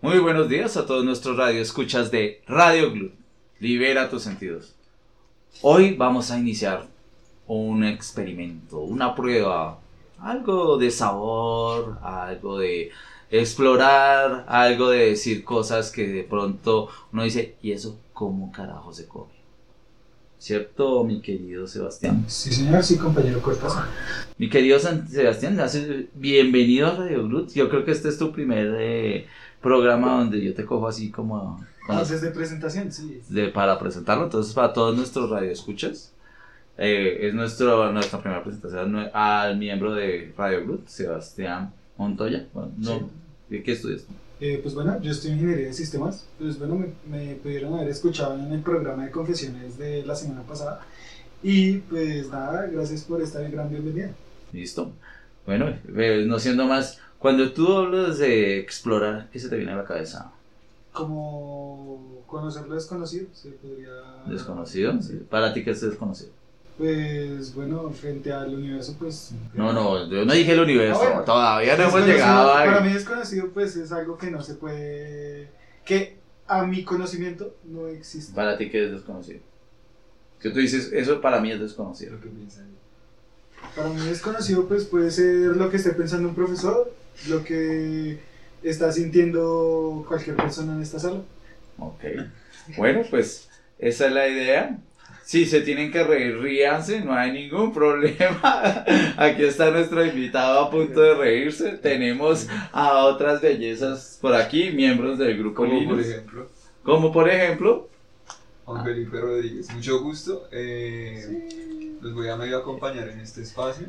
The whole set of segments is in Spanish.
Muy buenos días a todos nuestros radioescuchas de Radio Glut. Libera tus sentidos. Hoy vamos a iniciar un experimento, una prueba, algo de sabor, algo de explorar, algo de decir cosas que de pronto uno dice, ¿y eso cómo carajo se come? ¿Cierto, mi querido Sebastián? Sí, señor, sí, compañero Cortázar. Mi querido Sebastián, bienvenido a Radio Glut. Yo creo que este es tu primer programa donde yo te cojo así como... Desde presentación, sí. Para presentarlo, entonces para todos nuestros radioescuchas, es nuestra primera presentación al miembro de Radio Glut, Sebastián Montoya. Bueno, no, sí. ¿Qué estudias? Pues bueno, yo estoy en Ingeniería de Sistemas. Pues bueno, me pudieron haber escuchado en el programa de confesiones de la semana pasada. Y pues nada, gracias por esta gran bienvenida. Listo. Bueno, no siendo más, cuando tú hablas de explorar, ¿qué se te viene a la cabeza? Como conocer lo desconocido, se podría... ¿Desconocido? Sí. ¿Para ti qué es desconocido? Pues bueno, frente al universo, pues... No, yo no dije el universo, bueno, todavía no hemos llegado a... Para mí desconocido pues es algo que no se puede... que a mi conocimiento no existe. ¿Para ti qué es desconocido? Que tú dices, eso para mí es desconocido. Lo que piensa él. Para mí desconocido pues puede ser lo que esté pensando un profesor, lo que está sintiendo cualquier persona en esta sala. Ok, bueno, pues esa es la idea. Si se tienen que reír, ríanse, no hay ningún problema. Aquí está nuestro invitado a punto de reírse. Tenemos a otras bellezas por aquí, miembros del grupo Linux. Como por ejemplo, Juan Felipe Rodríguez. Mucho gusto. Los voy a medio acompañar en este espacio.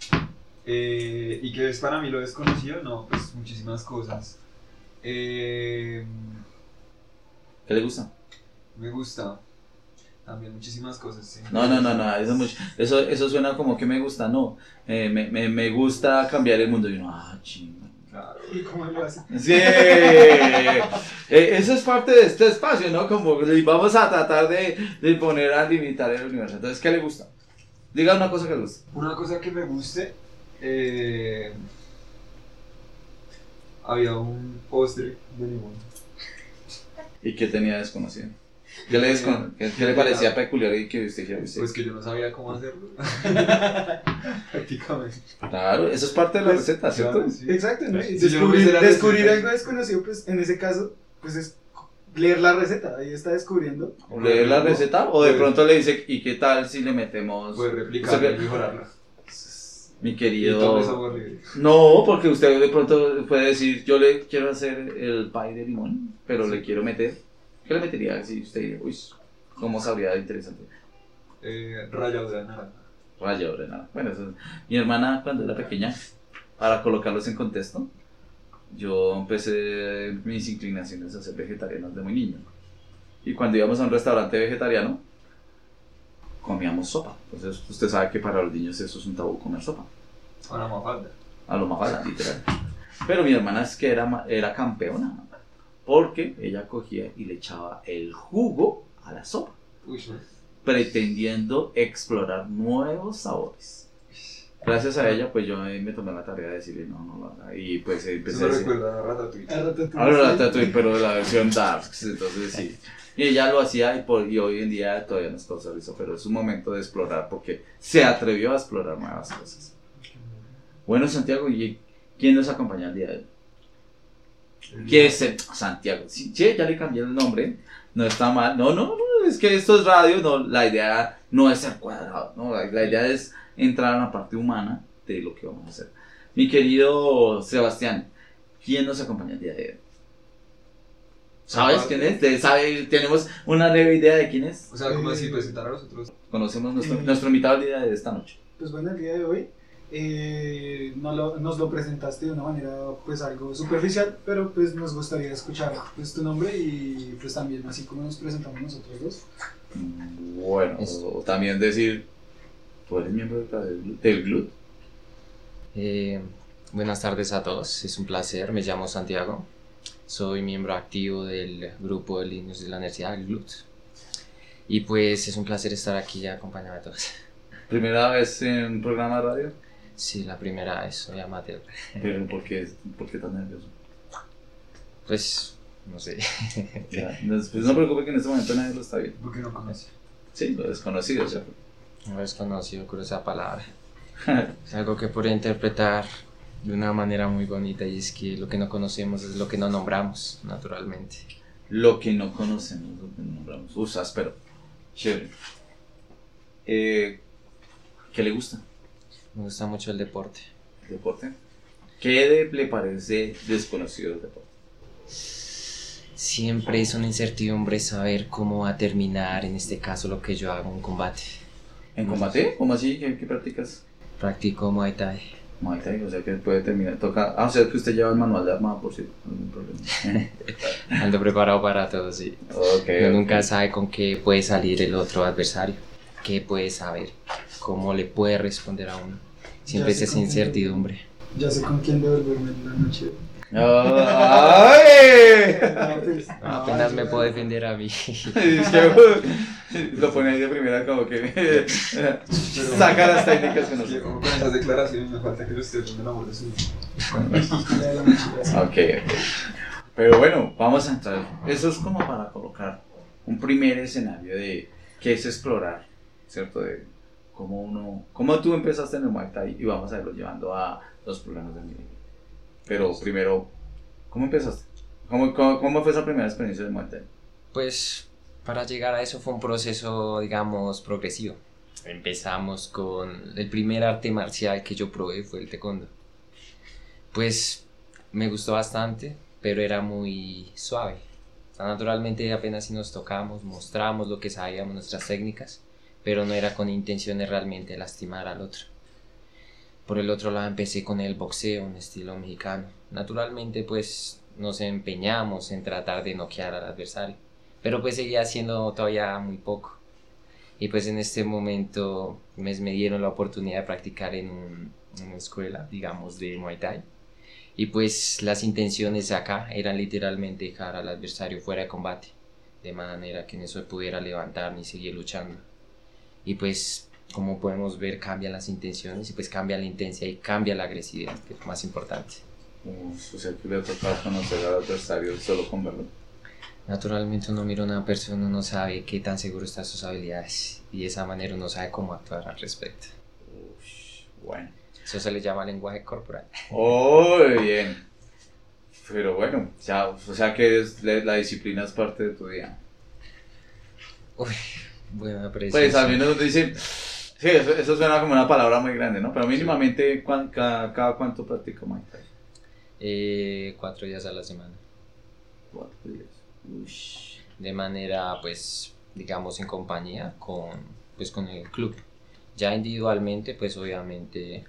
¿Y qué es para mí lo desconocido? No, pues muchísimas cosas. ¿qué le gusta? Me gusta también muchísimas cosas. Sí. No, eso suena como que me gusta, no. Me gusta cambiar el mundo. Y uno, chinga. Claro. ¿Y cómo lo hace? Sí, eso es parte de este espacio, ¿no? Como vamos a tratar de poner a limitar el universo. Entonces, ¿qué le gusta? Diga una cosa que le guste. Una cosa que me guste, había un postre de limón. ¿Y qué tenía desconocido? ¿Qué le parecía peculiar y que usted dijera? Pues que yo no sabía cómo hacerlo. Prácticamente. Claro, eso es parte de la receta, ¿cierto? Claro, sí. Exacto, ¿no? Y Si yo no me sé la descubrir receta. algo desconocido, pues en ese caso, pues es leer la receta, ahí está descubriendo. ¿O leer la receta? O de pronto le dice, ¿y qué tal si le metemos? Puedes replicarla O sea, y mejorarla. Mi Y querido... todo eso horrible. No, porque usted de pronto puede decir, yo le quiero hacer el pie de limón, pero le quiero meter. ¿Qué le metería si usted diría, uy, cómo sabría interesante? Rallado de naranja. Ralladura, nada. Bueno, eso, mi hermana cuando era pequeña, para colocarlos en contexto, yo empecé mis inclinaciones a ser vegetariano desde muy niño. Y cuando íbamos a un restaurante vegetariano, comíamos sopa. Entonces usted sabe que para los niños eso es un tabú, comer sopa. Ahora Mafalda. A lo más literal. Pero mi hermana es que era campeona, porque ella cogía y le echaba el jugo a la sopa, Uy, pretendiendo explorar nuevos sabores. Gracias a ella, pues yo me tomé la tarea de decirle no, y pues empecé eso a me decir, recuerda a Ratatouille. ahora la Ratatouille, pero de la versión Darks, entonces sí. Y ella lo hacía y hoy en día todavía nos causa risa, pero es un momento de explorar porque se atrevió a explorar nuevas cosas. Bueno, Santiago, ¿y quién nos acompaña el día de hoy? ¿Qué es Santiago? Sí, ya le cambié el nombre, no está mal. No, es que esto es radio, no, la idea no es ser cuadrado, no, la idea es entrar a la parte humana de lo que vamos a hacer. Mi querido Sebastián, ¿quién nos acompaña el día de hoy? ¿Sabes quién es? ¿Tenemos una leve idea de quién es? O sea, como así presentar a los otros. Conocemos nuestro invitado el día de esta noche. Pues bueno, el día de hoy nos lo presentaste de una manera pues algo superficial, pero pues nos gustaría escuchar pues tu nombre y pues también así como nos presentamos nosotros dos. Bueno, o también decir, ¿tú eres miembro del GLUT? Buenas tardes a todos, es un placer, me llamo Santiago, soy miembro activo del grupo de Linux de la Universidad del GLUT y pues es un placer estar aquí acompañado de todos. ¿Primera vez en un programa de radio? Sí, la primera vez, soy amateur. ¿Pero por qué tan nervioso? Pues no sé. Ya, pues no se preocupe que en este momento nadie lo está viendo. Porque no conoce. Sí, lo desconocido, ¿cierto? No es conocido con esa palabra. Es algo que podría interpretar de una manera muy bonita y es que lo que no conocemos es lo que no nombramos, naturalmente. Lo que no conocemos, lo que no nombramos. Áspero. Chévere. ¿Qué le gusta? Me gusta mucho el deporte. ¿El deporte? Le parece desconocido el deporte? Siempre es una incertidumbre saber cómo va a terminar, en este caso, lo que yo hago en combate. ¿En combate? ¿Cómo así? ¿Qué practicas? Practico Muay Thai. Muay Thai, o sea que puede terminar. O sea que usted lleva el manual de armado por si algún problema. Ando preparado para todo, sí. Uno nunca sabe con qué puede salir el otro adversario, qué puede saber, cómo le puede responder a uno. Siempre es esa incertidumbre. Ya sé con quién devolverme en la noche. ¡Ay! Apenas me puedo defender a mí. Lo pone ahí de primera como que saca las técnicas que no sé. Con esas declaraciones me falta que lo esté haciendo el amor de su Ok. Pero bueno, vamos a entrar. Eso es como para colocar un primer escenario de qué es explorar, ¿cierto? De cómo tú empezaste en el Muay Thai y vamos a irlo llevando a los problemas de mi vida. Pero primero, ¿cómo empezaste? ¿Cómo fue esa primera experiencia del Muay Thai? Pues para llegar a eso fue un proceso, digamos, progresivo. Empezamos con el primer arte marcial que yo probé fue el taekwondo. Pues me gustó bastante, pero era muy suave. O sea, naturalmente apenas si nos tocamos, mostramos lo que sabíamos, nuestras técnicas, pero no era con intenciones realmente de lastimar al otro. Por el otro lado empecé con el boxeo, un estilo mexicano. Naturalmente pues nos empeñamos en tratar de noquear al adversario, pero pues seguía siendo todavía muy poco. Y pues en este momento me dieron la oportunidad de practicar en una escuela, digamos, de Muay Thai. Y pues las intenciones acá eran literalmente dejar al adversario fuera de combate, de manera que no se pudiera levantar ni seguir luchando. Y pues como podemos ver cambian las intenciones y pues cambia la intensidad y cambia la agresividad, que es lo más importante. O sea que le ha tocado conocer al adversario solo con verlo. Naturalmente uno mira a una persona, uno sabe qué tan seguro está de sus habilidades y de esa manera uno sabe cómo actuar al respecto. Bueno. Eso se le llama lenguaje corporal. ¡Oh, bien! Pero bueno, ya, o sea que la disciplina es parte de tu día. Uy, buena apreciación. Pues al menos dicen, sí, eso suena como una palabra muy grande, ¿no? Pero mínimamente, ¿cada cuánto practico Muay Thai? 4 días a la semana. 4 días. Uy. De manera, pues, digamos, en compañía con el club. Ya individualmente, pues obviamente,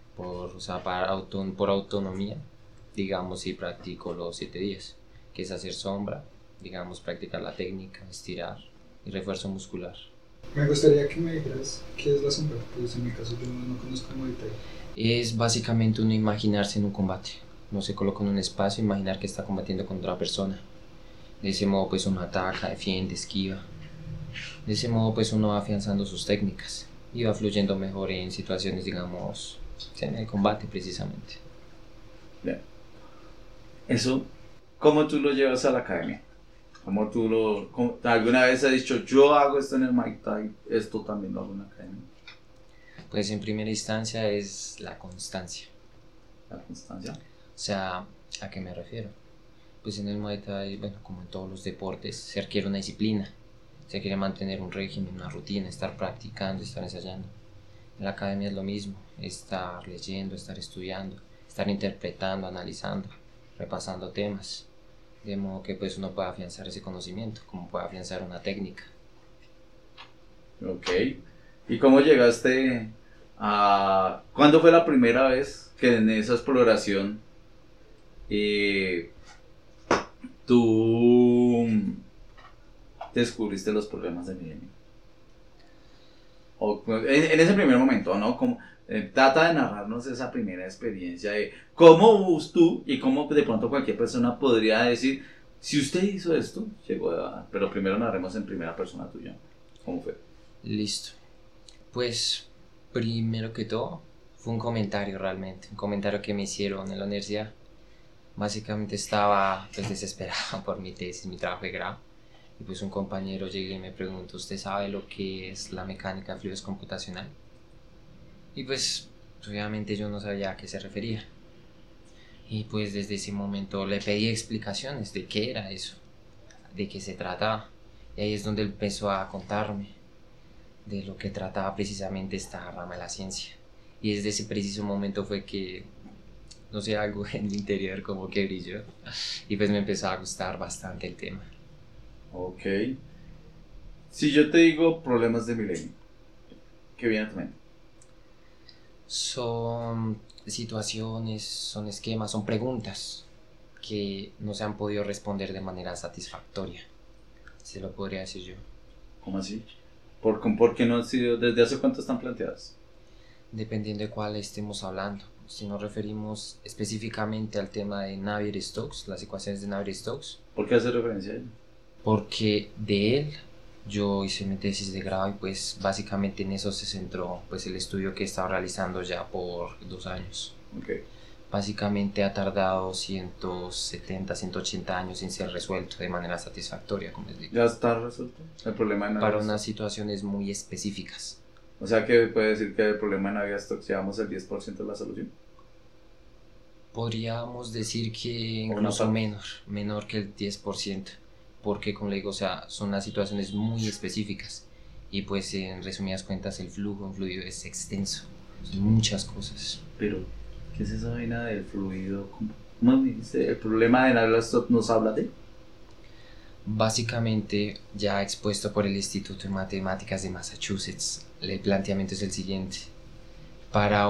por autonomía, digamos, sí practico los 7 días, que es hacer sombra, digamos, practicar la técnica, estirar y refuerzo muscular. Me gustaría que me dijeras qué es la sombra, pues en mi caso yo no conozco Muay Thai. Es básicamente uno imaginarse en un combate. Uno se coloca en un espacio, imaginar que está combatiendo contra otra persona. De ese modo pues uno ataca, defiende, esquiva. De ese modo pues uno va afianzando sus técnicas y va fluyendo mejor en situaciones, digamos, en el combate precisamente. Bien. Eso, ¿cómo tú lo llevas a la academia? ¿Alguna vez has dicho, yo hago esto en el Muay Thai, esto también lo hago en la academia? Pues en primera instancia es la constancia. ¿La constancia? O sea, ¿a qué me refiero? Pues en el Muay Thai, bueno, como en todos los deportes, se requiere una disciplina. Se quiere mantener un régimen, una rutina, estar practicando, estar ensayando. En la academia es lo mismo, estar leyendo, estar estudiando, estar interpretando, analizando, repasando temas. De modo que pues uno pueda afianzar ese conocimiento, como puede afianzar una técnica. Ok. ¿Y cómo llegaste a... ¿Cuándo fue la primera vez que en esa exploración tú descubriste los problemas de Milenio? En ese primer momento, ¿no? Trata de narrarnos esa primera experiencia de cómo tú y cómo de pronto cualquier persona podría decir, si usted hizo esto, llegó a... Pero primero narremos en primera persona tuya. ¿Cómo fue? Listo. Pues, primero que todo, fue un comentario realmente, un comentario que me hicieron en la universidad. Básicamente estaba pues desesperado por mi tesis, mi trabajo de grado. Y pues un compañero llega y me pregunta, ¿usted sabe lo que es la mecánica de fluidos computacional? Y pues obviamente yo no sabía a qué se refería. Y pues desde ese momento le pedí explicaciones de qué era eso, de qué se trataba. Y ahí es donde él empezó a contarme de lo que trataba precisamente esta rama de la ciencia. Y desde ese preciso momento fue que, no sé, algo en mi interior como que brilló. Y pues me empezó a gustar bastante el tema. Ok. Si yo te digo problemas de milenio, ¿qué viene a tu mente? Son situaciones, son esquemas, son preguntas que no se han podido responder de manera satisfactoria. Se lo podría decir yo. ¿Cómo así? ¿Por qué no han sido? ¿Desde hace cuánto están planteadas? Dependiendo de cuál estemos hablando. Si nos referimos específicamente al tema de Navier-Stokes, las ecuaciones de Navier-Stokes, ¿Por qué hace referencia a ello? porque de él yo hice mi tesis de grado y pues básicamente en eso se centró pues el estudio que he estado realizando ya por 2 años. Ok. Básicamente ha tardado 170, 180 años sin ser resuelto de manera satisfactoria, como les digo, ¿Ya está resuelto el problema de para Navier-Stokes? unas situaciones muy específicas. O sea que puede decir que el problema de Navier-Stokes llevamos el 10% de la solución. Podríamos decir que Una incluso parte. menor que el 10%, porque como le digo, o sea, son unas situaciones muy específicas y pues en resumidas cuentas el flujo en fluido es extenso, son muchas cosas. Pero, ¿qué es esa vaina del fluido? ¿Cómo me dijiste? ¿El problema de Navier-Stokes nos habla de? Básicamente, ya expuesto por el Instituto de Matemáticas de Massachusetts, el planteamiento es el siguiente. Para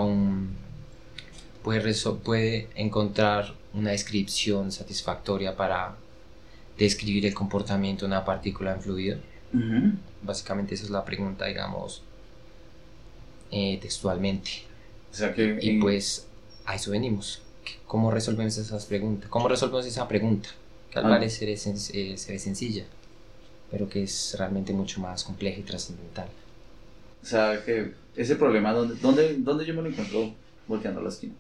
puede encontrar una descripción satisfactoria para describir el comportamiento de una partícula en fluido. Básicamente esa es la pregunta, digamos, textualmente. O sea que... Y pues a eso venimos. ¿Cómo resolvemos esas preguntas? ¿Cómo resolvemos esa pregunta? Que al parecer se ve sencilla, pero que es realmente mucho más compleja y trascendental. O sea que ese problema, ¿dónde yo me lo encuentro volteando la esquina?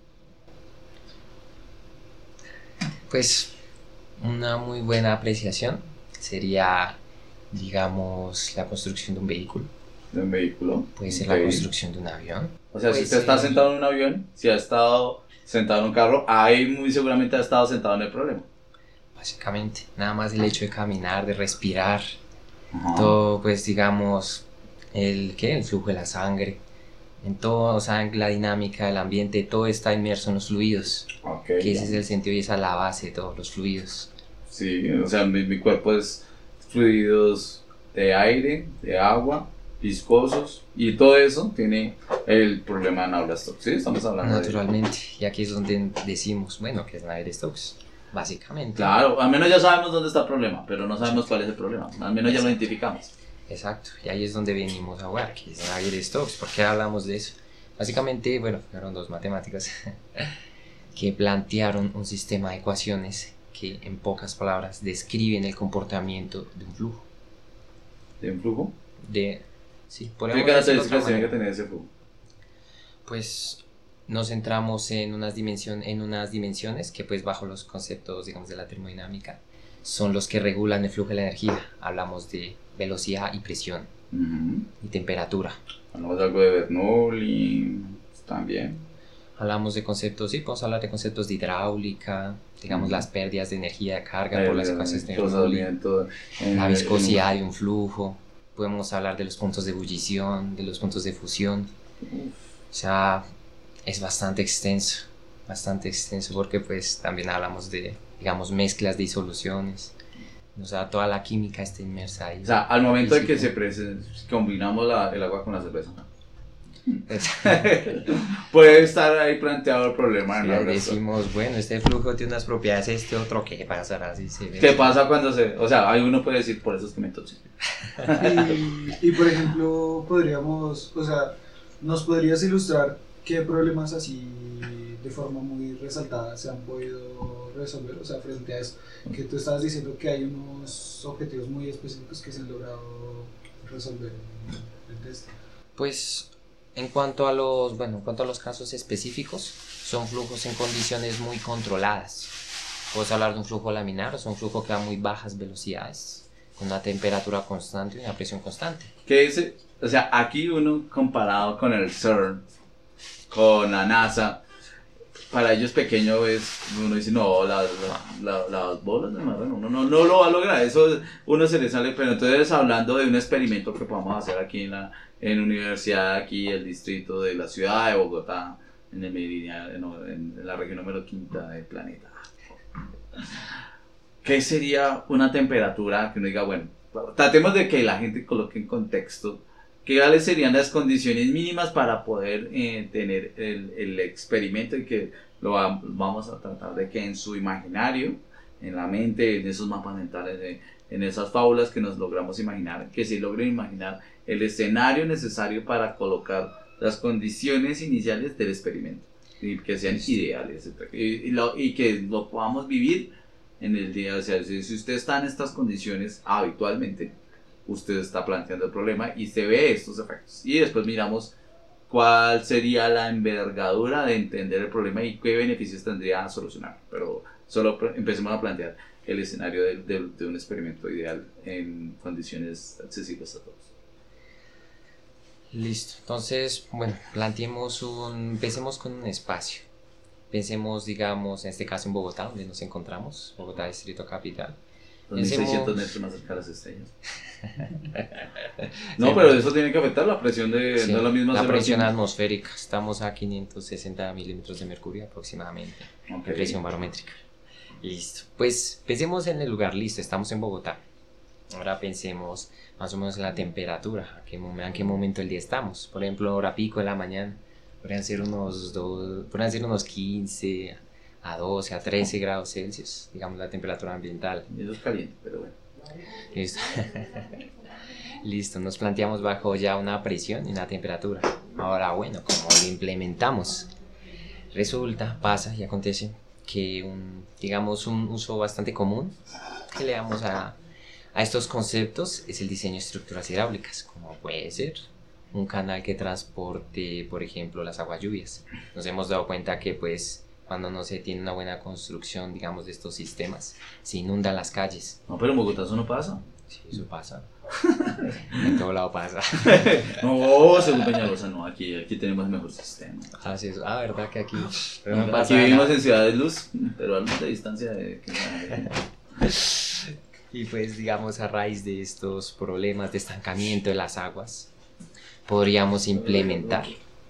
Pues una muy buena apreciación sería, digamos, la construcción de un vehículo. ¿De un vehículo? Puede ser Ok. la construcción de un avión. O sea, si Puede usted está ser- sentado en un avión, si ha estado sentado en un carro, ahí muy seguramente ha estado sentado en el problema. Básicamente, nada más el hecho de caminar, de respirar, Ajá. todo, pues digamos, el flujo de la sangre, en todo, o sea, en la dinámica del ambiente, todo está inmerso en los fluidos, Ok. que ese es el sentido y esa es la base de todos los fluidos. Sí, o sea, mi cuerpo es fluidos de aire, de agua, viscosos, y todo eso tiene el problema de Navier-Stokes. Sí, estamos hablando de... Naturalmente, y aquí es donde decimos, bueno, que es Navier-Stokes, básicamente. Claro, al menos ya sabemos dónde está el problema, pero no sabemos cuál es el problema. Al menos ya lo identificamos. Exacto, y ahí es donde venimos a jugar, que es Navier-Stokes. ¿Por qué hablamos de eso? Básicamente, bueno, fueron 2 matemáticos que plantearon un sistema de ecuaciones que, en pocas palabras, describen el comportamiento de un flujo. ¿De un flujo? Sí, ¿Qué podemos decirlo de otra características tiene que manera. tener ese flujo? Pues nos centramos en unas dimensiones que, pues, bajo los conceptos, digamos, de la termodinámica, son los que regulan el flujo de la energía. Hablamos de velocidad y presión y temperatura. Hablamos de algo de Bernoulli también. Hablamos de conceptos, sí, podemos hablar de conceptos de hidráulica, digamos, las pérdidas de energía de carga por las ecuaciones de Bernoulli, la viscosidad de un flujo. Podemos hablar de los puntos de ebullición, de los puntos de fusión. O sea, es bastante extenso porque pues también hablamos de, digamos, mezclas de disoluciones. O sea, toda la química está inmersa ahí. O sea, al momento de que Física. combinamos el agua con la cerveza, puede estar ahí planteado el problema de Sí, Navier-Stokes. decimos, bueno, este flujo tiene unas propiedades, este otro, ¿qué pasará? Así se ve. ¿Qué pasa cuando se...? O sea, ahí uno puede decir, por eso es que me intoxico. Y por ejemplo, o sea, ¿nos podrías ilustrar qué problemas así de forma muy resaltada se han podido resolver? O sea, frente a eso, que tú estabas diciendo que hay unos objetivos muy específicos que se han logrado resolver en el test. Pues en cuanto a los casos específicos, son flujos en condiciones muy controladas. Puedes hablar de un flujo laminar, es un flujo que va a muy bajas velocidades, con una temperatura constante y una presión constante. Que ese, o sea, aquí uno comparado con el CERN, con la NASA, para ellos pequeño es, uno dice, no, las bolas de marrano, uno no lo va a lograr, eso uno se le sale, pero entonces hablando de un experimento que podamos hacer aquí en la universidad, aquí el distrito de la ciudad de Bogotá, en el meridiano, en la región número 5 del planeta. ¿Qué sería una temperatura que uno diga, bueno, tratemos de que la gente coloque en contexto cuáles serían las condiciones mínimas para poder tener el experimento y que vamos a tratar de que en su imaginario, en la mente, en esos mapas mentales, en esas fábulas que nos logramos imaginar, que se logren imaginar el escenario necesario para colocar las condiciones iniciales del experimento y que sean ideales y que lo podamos vivir en el día. O sea, si usted está en estas condiciones habitualmente, usted está planteando el problema y se ve estos efectos y después miramos cuál sería la envergadura de entender el problema y qué beneficios tendría a solucionar, pero solo empecemos a plantear el escenario de un experimento ideal en condiciones accesibles a todos. Listo, entonces, bueno, empecemos con un espacio. Pensemos, digamos, en este caso en Bogotá, donde nos encontramos, Bogotá, Distrito Capital. 2600 metros más cerca de las estrellas. No, pero eso tiene que afectar la presión de... Sí, no es lo mismo la presión atmosférica. Estamos a 560 milímetros de mercurio aproximadamente. Okay. Presión barométrica. Listo. Pues pensemos en el lugar, listo, estamos en Bogotá. Ahora pensemos más o menos en la temperatura, en qué momento del día estamos. Por ejemplo, hora pico de la mañana, podrían ser unos 15 a 12, a 13 grados Celsius, digamos la temperatura ambiental. Eso es caliente, pero bueno. Listo. Listo, nos planteamos bajo ya una presión y una temperatura. Ahora, bueno, ¿cómo lo implementamos? Resulta, pasa y acontece que un uso bastante común que le damos a estos conceptos es el diseño de estructuras hidráulicas, como puede ser un canal que transporte, por ejemplo, las aguas lluvias. Nos hemos dado cuenta que, pues, cuando no se tiene una buena construcción, digamos, de estos sistemas, se inundan las calles. No, pero en Bogotá eso no pasa. Sí, eso pasa. En todo lado pasa. No, según Peñalosa, no, aquí tenemos el mejor sistema. Ah, sí, eso. Ah, verdad que aquí. Pero no aquí vivimos en Ciudad de Luz, pero a mucha distancia de... Y pues, digamos, a raíz de estos problemas de estancamiento de las aguas, podríamos implementar,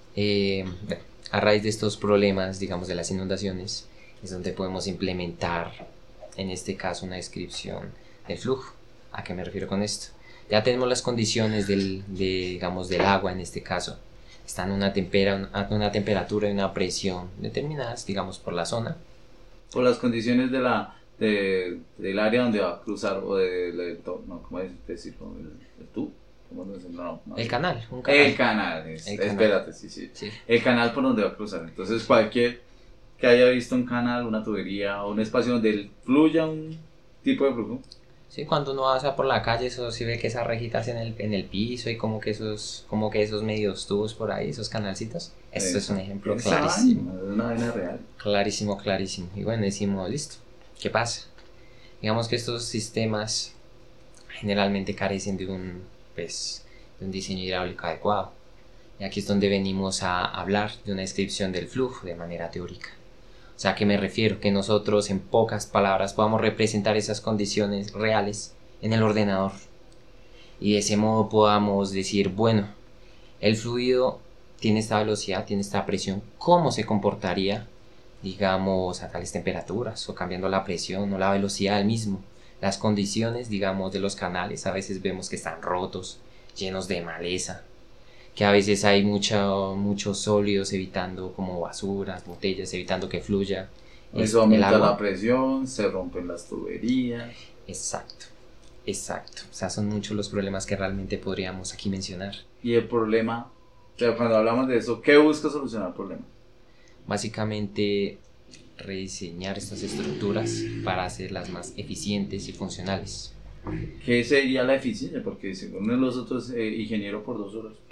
a raíz de estos problemas, digamos, de las inundaciones, es donde podemos implementar, en este caso, una descripción del flujo. ¿A qué me refiero con esto? Ya tenemos las condiciones del agua, en este caso. Están a una temperatura y una presión determinadas, digamos, por la zona. Por las condiciones del área donde va a cruzar, o ¿cómo es decirlo? ¿El tubo? El canal, un canal. El canal, espérate, sí. El canal por donde va a cruzar. Entonces, cualquier que haya visto un canal, una tubería o un espacio donde fluya un tipo de flujo. Sí, cuando uno pasa por la calle, eso sí ve que esas rejitas en el piso y como que esos medios tubos por ahí, esos canalcitos. Esto es un ejemplo clarísimo. Es una vaina real. Clarísimo. Y bueno, decimos, listo, ¿qué pasa? Digamos que estos sistemas generalmente carecen de un diseño hidráulico adecuado. Y aquí es donde venimos a hablar de una descripción del flujo de manera teórica. O sea, ¿a qué me refiero? Que nosotros, en pocas palabras, podamos representar esas condiciones reales en el ordenador. Y de ese modo podamos decir, bueno, el fluido tiene esta velocidad, tiene esta presión, ¿cómo se comportaría, digamos, a tales temperaturas? O cambiando la presión o la velocidad del mismo. Las condiciones, digamos, de los canales, a veces vemos que están rotos, llenos de maleza, que a veces hay muchos sólidos evitando como basuras, botellas, evitando que fluya. Eso aumenta la presión, se rompen las tuberías. Exacto. O sea, son muchos los problemas que realmente podríamos aquí mencionar. Y el problema, o sea, cuando hablamos de eso, ¿qué busca solucionar el problema? Básicamente, rediseñar estas estructuras para hacerlas más eficientes y funcionales. ¿Qué sería la eficiencia? Porque según los otros, ingeniero por 2 horas.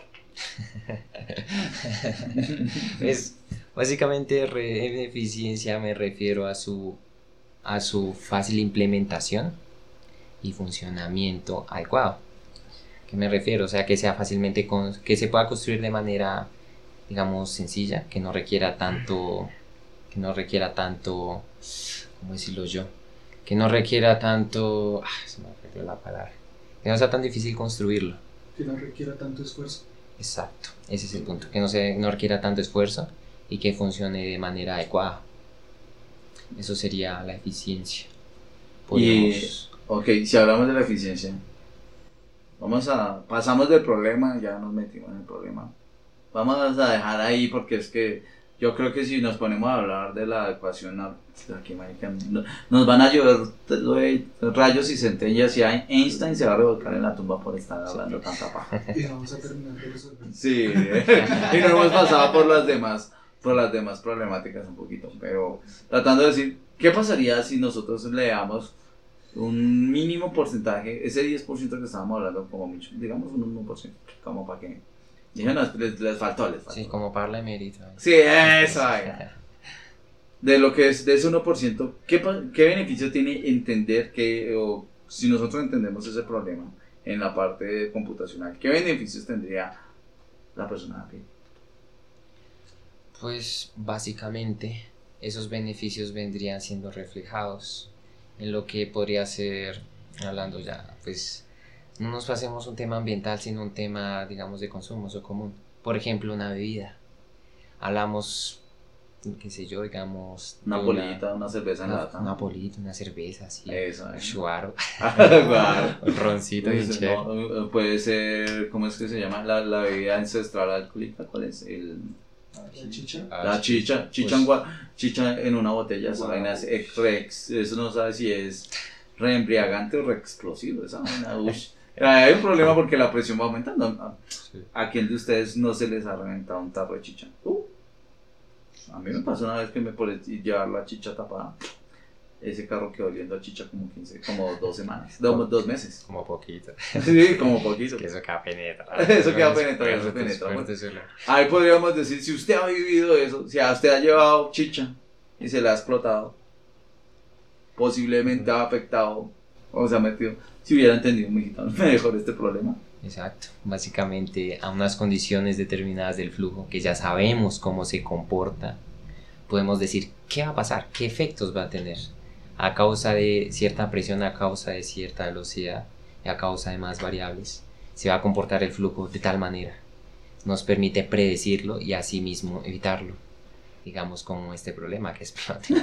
Básicamente en eficiencia me refiero a su a su fácil implementación y funcionamiento adecuado. ¿A qué me refiero? O sea, que sea fácilmente que se pueda construir de manera, digamos, sencilla, que no requiera tanto, ¿cómo decirlo yo? Que no requiera tanto, se me perdió la palabra, que no sea tan difícil construirlo. Que no requiera tanto esfuerzo. Exacto, ese es el punto, que no requiera tanto esfuerzo y que funcione de manera adecuada. Eso sería la eficiencia. Ok, si hablamos de la eficiencia, pasamos del problema, ya nos metimos en el problema. Vamos a dejar ahí porque es que yo creo que si nos ponemos a hablar de la ecuación, aquí, marica, nos van a llover rayos y centellas y Einstein se va a revolcar en la tumba por estar hablando tanta paja. Y vamos a terminar de resolver. Sí, y no hemos pasado por las demás problemáticas un poquito, pero tratando de decir, ¿qué pasaría si nosotros le damos un mínimo porcentaje, ese 10% que estábamos hablando, como mucho, digamos un 1%, como para que... Dije, no, les faltó. Sí, como para la mérito. Sí, eso. De lo que es de ese 1%, ¿qué beneficio tiene entender o si nosotros entendemos ese problema en la parte computacional, qué beneficios tendría la persona a pie? Pues básicamente esos beneficios vendrían siendo reflejados en lo que podría ser, hablando ya, pues no nos pasemos un tema ambiental, sino un tema, digamos, de consumo o común. Por ejemplo, una bebida. Hablamos, qué sé yo, digamos... Una polita, una cerveza en lata. Una polita, una cerveza, sí. Eso. Shuaro. Guau. Un roncito y no, puede ser, ¿cómo es que se llama? La bebida ancestral alcohólica, ¿cuál es? La chicha. La chicha. Chicha en una botella, esa vaina es eso no sabe si es reembriagante o reexplosivo, esa vaina, hay un problema porque la presión va aumentando. Sí. ¿A quién de ustedes no se les ha reventado un tarro de chicha? A mí me pasó una vez que por llevar la chicha tapada, ese carro quedó oliendo a chicha como 2 semanas, 2 meses. Como poquito. Sí, como poquito. Es que eso queda penetrado. Eso queda penetrado. Ahí podríamos decir, si usted ha vivido eso, si a usted ha llevado chicha y se la ha explotado, posiblemente ha afectado o se ha metido, si hubiera entendido mejor este problema. Exacto, básicamente a unas condiciones determinadas del flujo que ya sabemos cómo se comporta, podemos decir qué va a pasar, qué efectos va a tener a causa de cierta presión, a causa de cierta velocidad y a causa de más variables. Se va a comportar el flujo de tal manera, nos permite predecirlo y asimismo evitarlo. Digamos como este problema que es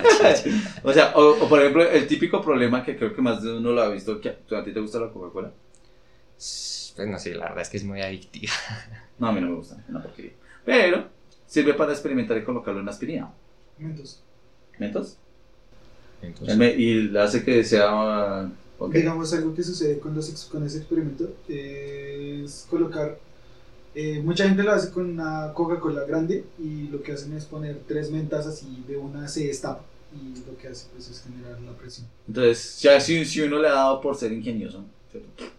o sea, o por ejemplo, el típico problema que creo que más de uno lo ha visto, que ¿a ti te gusta la Coca-Cola? Pues no sé, la verdad es que es muy adictiva. No, a mí no me gusta, es una porquería. Pero sirve para experimentar y colocarlo en aspirina. Mentos. ¿Mentos? Entonces, Y hace que sea... Okay. Digamos, algo que sucede con ese experimento es colocar... mucha gente lo hace con una Coca-Cola grande y lo que hacen es poner 3 mentas así, de una se destapa y lo que hace pues es generar la presión. Entonces, ya si uno le ha dado por ser ingenioso, ¿cierto?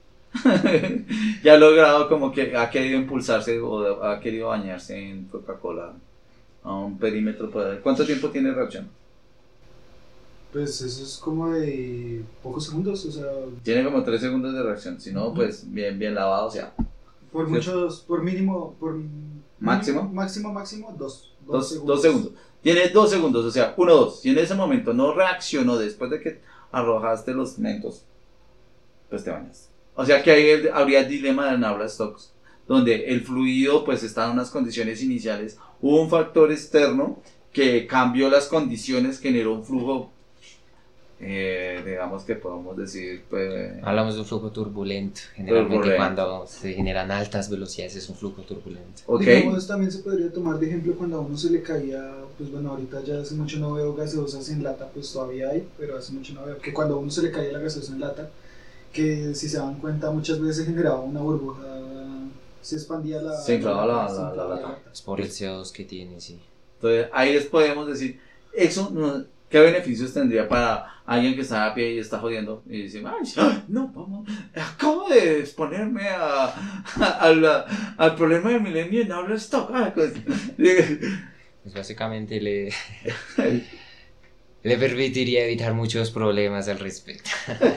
Ya ha logrado como que ha querido impulsarse o ha querido bañarse en Coca-Cola a un perímetro. ¿Cuánto tiempo tiene reacción? Pues eso es como de pocos segundos, o sea... Tiene como 3 segundos de reacción, si no, pues bien lavado, o sea... Por muchos, por mínimo, ¿Máximo? Máximo 2 segundos. Tiene 2 segundos, o sea, 1, 2. Si en ese momento no reaccionó después de que arrojaste los mentos, pues te bañas. O sea que ahí habría el dilema de Navier-Stokes, donde el fluido pues está en unas condiciones iniciales, hubo un factor externo que cambió las condiciones, generó un flujo, digamos que podemos decir... Pues, hablamos de un flujo turbulento, generalmente cuando se generan altas velocidades es un flujo turbulento. Okay. Digamos, también se podría tomar de ejemplo cuando a uno se le caía, pues bueno, ahorita ya hace mucho no veo gaseosas en lata, pues todavía hay, pero hace mucho no veo, que cuando a uno se le caía la gaseosa en lata, que si se dan cuenta muchas veces generaba una burbuja, se expandía la... Se inflaba la lata. Es por el CO2 que tiene, sí. Entonces ahí podemos decir, eso ¿qué beneficios tendría para alguien que está a pie y está jodiendo? Y dice, ay, no, vamos, acabo de exponerme al problema del milenio en habla de stock. Pues, Pues básicamente le permitiría evitar muchos problemas al respecto.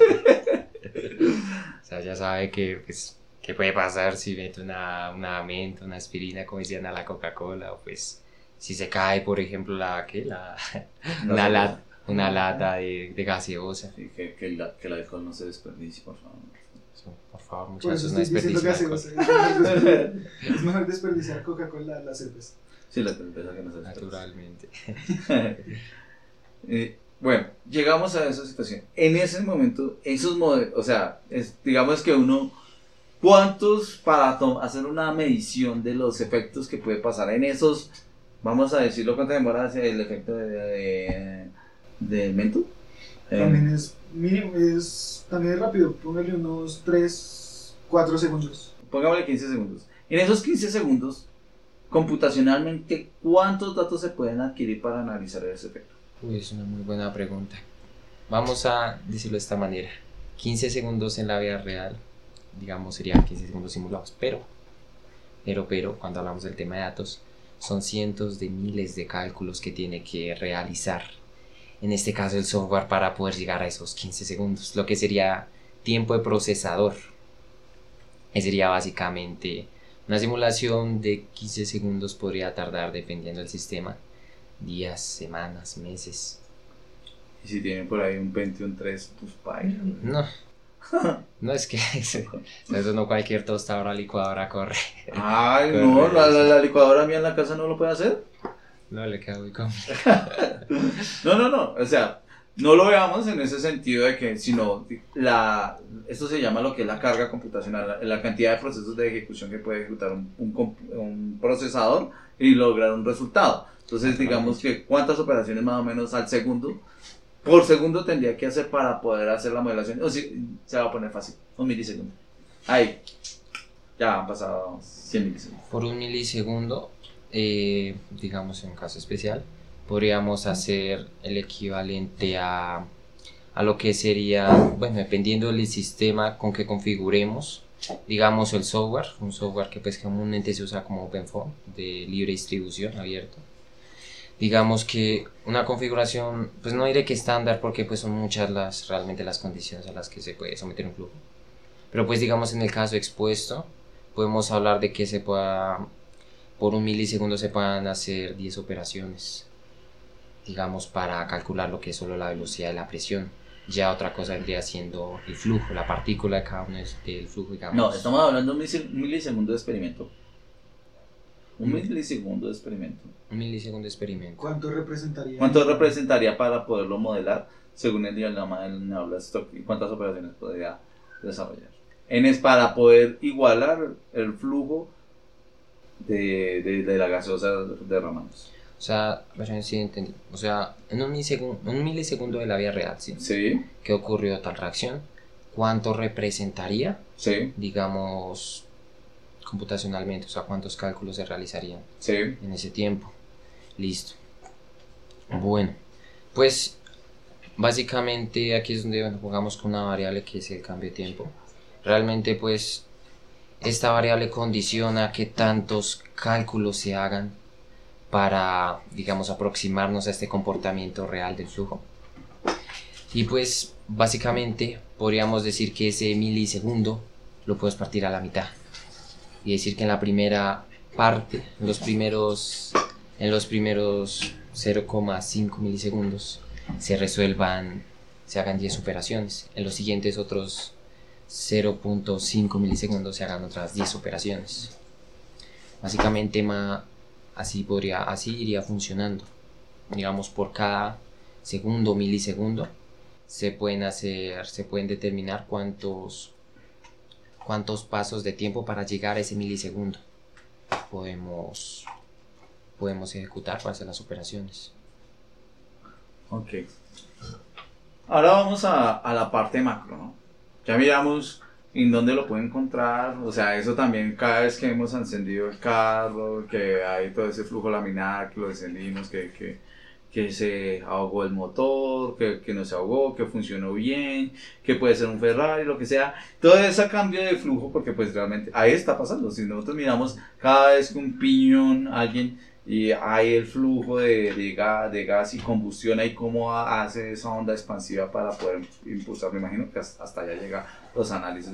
O sea, ya sabe que, pues, qué puede pasar si mete una menta, una aspirina, como decían a la Coca-Cola, o pues si se cae, por ejemplo, una lata de gaseosa. Sí, que el alcohol no se desperdicie, por favor. So, por favor, Por eso muchachos, no estoy diciendo desperdicien alcohol. gaseosa. Es mejor desperdiciar Coca-Cola a la cerveza. Sí, la cerveza que no se Naturalmente. Bueno, llegamos a esa situación. En ese momento, esos modelos, o sea, digamos que uno, ¿cuántos para hacer una medición de los efectos que puede pasar en esos, vamos a decirlo, cuánto demora hacia el efecto del mento? También es mínimo, también es rápido, póngale unos 3-4 segundos. Pongámosle 15 segundos. En esos 15 segundos, computacionalmente, ¿cuántos datos se pueden adquirir para analizar ese efecto? Uy, es una muy buena pregunta. Vamos a decirlo de esta manera. 15 segundos en la vida real, digamos, serían 15 segundos simulados, pero, cuando hablamos del tema de datos, son cientos de miles de cálculos que tiene que realizar, en este caso el software, para poder llegar a esos 15 segundos, lo que sería tiempo de procesador. Sería básicamente una simulación de 15 segundos podría tardar, dependiendo del sistema, días, semanas, meses. Y si tienen por ahí un Pentium 3, pues paila. No es que eso no cualquier tostadora licuadora corre. Ay, no, la licuadora mía en la casa no lo puede hacer. No, le queda muy complicado. No, o sea, no lo veamos en ese sentido de que, sino esto se llama lo que es la carga computacional, la cantidad de procesos de ejecución que puede ejecutar un procesador y lograr un resultado. Entonces, digamos que cuántas operaciones más o menos por segundo tendría que hacer para poder hacer la modelación. O si se va a poner fácil, 1 milisegundo. Ahí, ya han pasado 100 milisegundos. Por 1 milisegundo, digamos en un caso especial, podríamos hacer el equivalente a lo que sería, bueno, dependiendo del sistema con que configuremos, digamos un software que pues comúnmente se usa como OpenFOAM, de libre distribución, abierto. Digamos que una configuración, pues no diré que estándar, porque pues son muchas realmente las condiciones a las que se puede someter un flujo. Pero pues digamos en el caso expuesto, podemos hablar de que por 1 milisegundo se puedan hacer 10 operaciones, digamos, para calcular lo que es solo la velocidad de la presión. Ya otra cosa vendría siendo el flujo, la partícula de cada uno del flujo, digamos. No, estamos hablando de un milisegundo de experimento. Un milisegundo de experimento. 1 milisegundo de experimento. ¿Cuánto representaría? ¿Cuánto representaría para poderlo modelar según el diagrama del Navier-Stokes? ¿Y cuántas operaciones podría desarrollar? Para poder igualar el flujo de la gaseosa derramándose. O sea, sí entendí. O sea, en un milisegundo de la vida real, ¿sí? Sí. ¿Qué ocurrió tal reacción? ¿Cuánto representaría? Sí. Digamos, computacionalmente, o sea, cuántos cálculos se realizarían en ese tiempo. Listo. Bueno, pues básicamente aquí es donde jugamos con una variable que es el cambio de tiempo. Realmente pues esta variable condiciona qué tantos cálculos se hagan para, digamos, aproximarnos a este comportamiento real del flujo. Y pues básicamente podríamos decir que ese milisegundo lo puedes partir a la mitad y decir que en la primera parte, en los primeros 0,5 milisegundos se hagan 10 operaciones, en los siguientes otros 0,5 milisegundos se hagan otras 10 operaciones. Básicamente así iría funcionando. Digamos, por cada segundo, milisegundo se pueden determinar cuántos pasos de tiempo para llegar a ese milisegundo podemos ejecutar para hacer las operaciones. Ok. Ahora vamos a la parte macro, ¿no? Ya miramos en dónde lo puede encontrar, o sea, eso también cada vez que hemos encendido el carro, que hay todo ese flujo laminar, que lo encendimos, que se ahogó el motor, que no se ahogó, que funcionó bien, que puede ser un Ferrari, lo que sea, todo ese cambio de flujo, porque pues realmente ahí está pasando. Si nosotros miramos cada vez que un piñón, alguien y hay el flujo de gas y combustión ahí, cómo hace esa onda expansiva para poder impulsar. Me imagino que hasta allá llega los análisis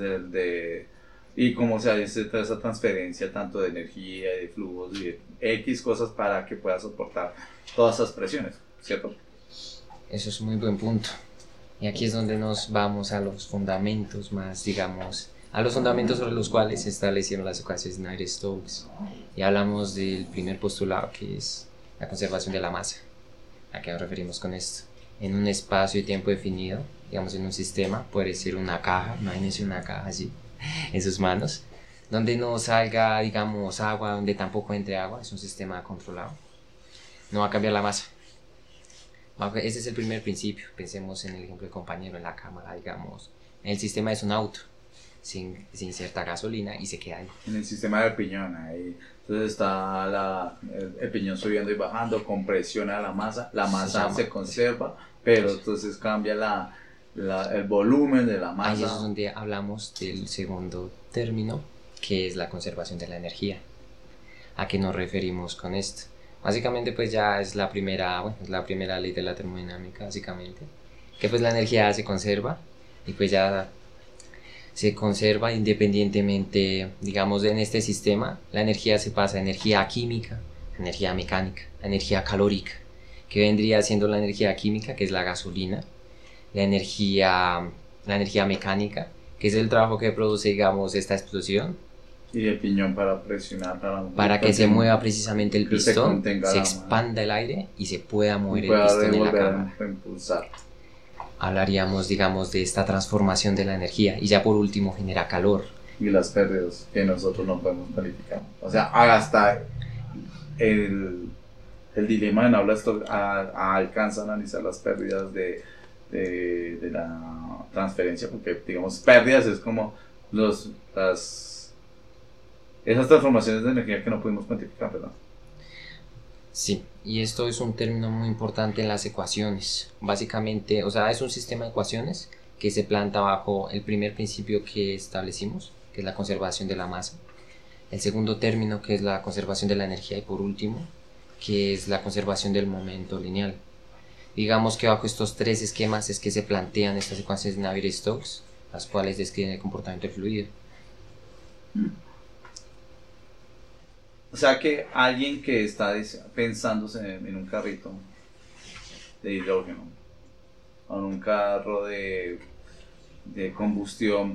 y cómo se hace toda esa transferencia tanto de energía, de flujos y de X cosas para que pueda soportar todas esas presiones, ¿cierto? Eso es muy buen punto. Y aquí es donde nos vamos a los fundamentos más, digamos, a los fundamentos sobre los cuales se establecieron las ecuaciones de Navier-Stokes. Y hablamos del primer postulado, que es la conservación de la masa. ¿A qué nos referimos con esto? En un espacio y tiempo definido, digamos en un sistema, puede ser una caja, imagínense una caja así, en sus manos, donde no salga, digamos, agua, donde tampoco entre agua, es un sistema controlado. No va a cambiar la masa. Ese es el primer principio. Pensemos en el ejemplo del compañero en la cámara, digamos. El sistema es un auto, se inserta gasolina y se queda ahí. En el sistema del piñón, ahí. Entonces está el piñón subiendo y bajando, compresiona la masa se conserva, pero entonces cambia el volumen de la masa. Ahí es donde hablamos del segundo término, que es la conservación de la energía. ¿A qué nos referimos con esto? Básicamente pues ya es la primera ley de la termodinámica, básicamente, que pues la energía se conserva y pues ya se conserva independientemente, digamos, en este sistema. La energía se pasa a energía química, energía mecánica, energía calórica, que vendría siendo la energía química, que es la gasolina, la energía mecánica, que es el trabajo que produce, digamos, esta explosión, y el piñón para presionar para que se mueva precisamente el pistón, se expanda el aire y se pueda mover el pistón en la cámara. Impulsar. Hablaríamos, digamos, de esta transformación de la energía, y ya por último genera calor. Y las pérdidas que nosotros no podemos calificar. O sea, hasta el dilema de Navier-Stokes alcanza a analizar las pérdidas de la transferencia, porque digamos pérdidas es como esas transformaciones de energía que no pudimos cuantificar, ¿verdad? Sí, y esto es un término muy importante en las ecuaciones. Básicamente, o sea, es un sistema de ecuaciones que se planta bajo el primer principio que establecimos, que es la conservación de la masa. El segundo término, que es la conservación de la energía, y por último, que es la conservación del momento lineal. Digamos que bajo estos tres esquemas es que se plantean estas ecuaciones de Navier-Stokes, las cuales describen el comportamiento del fluido. O sea que alguien que está pensándose en un carrito de hidrógeno o en un carro de combustión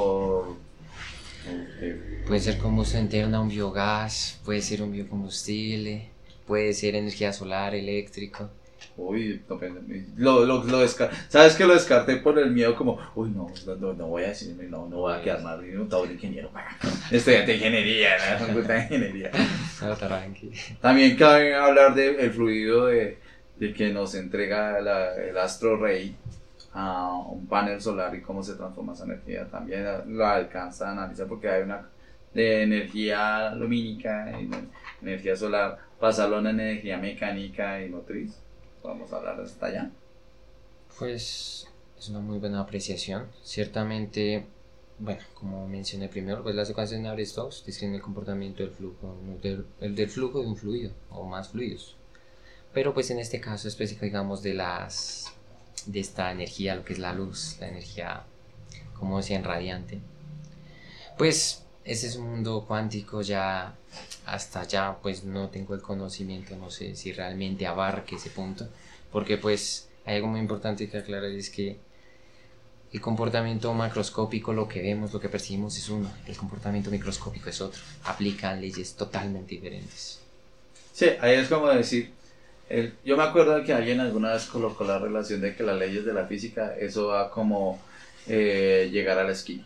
puede ser combustión interna, un biogás, puede ser un biocombustible, puede ser energía solar, eléctrico. Uy, ¿sabes que lo descarté por el miedo? Como, uy, no voy a decirme, no voy a quedar mal, no tengo de ingeniero, estudiante de ingeniería, No, tranqui. También cabe hablar del fluido de que nos entrega el astro rey a un panel solar y cómo se transforma esa energía. También lo alcanza a analizar, porque hay una de energía lumínica y energía solar, pasarlo a una energía mecánica y motriz. Vamos a hablar hasta allá. Pues es una muy buena apreciación. Ciertamente, bueno, como mencioné primero, pues las ecuaciones de Navier-Stokes describen el comportamiento del flujo, del flujo de un fluido o más fluidos. Pero pues en este caso específico, digamos, de esta energía, lo que es la luz, la energía, como decían, radiante. Pues ese es un mundo cuántico, ya hasta allá pues no tengo el conocimiento, no sé si realmente abarque ese punto, porque pues hay algo muy importante que aclarar, es que el comportamiento macroscópico, lo que vemos, lo que percibimos es uno, el comportamiento microscópico es otro, aplican leyes totalmente diferentes. Sí, ahí es como decir, yo me acuerdo de que alguien alguna vez colocó la relación de que las leyes de la física, eso va como llegar a la esquina.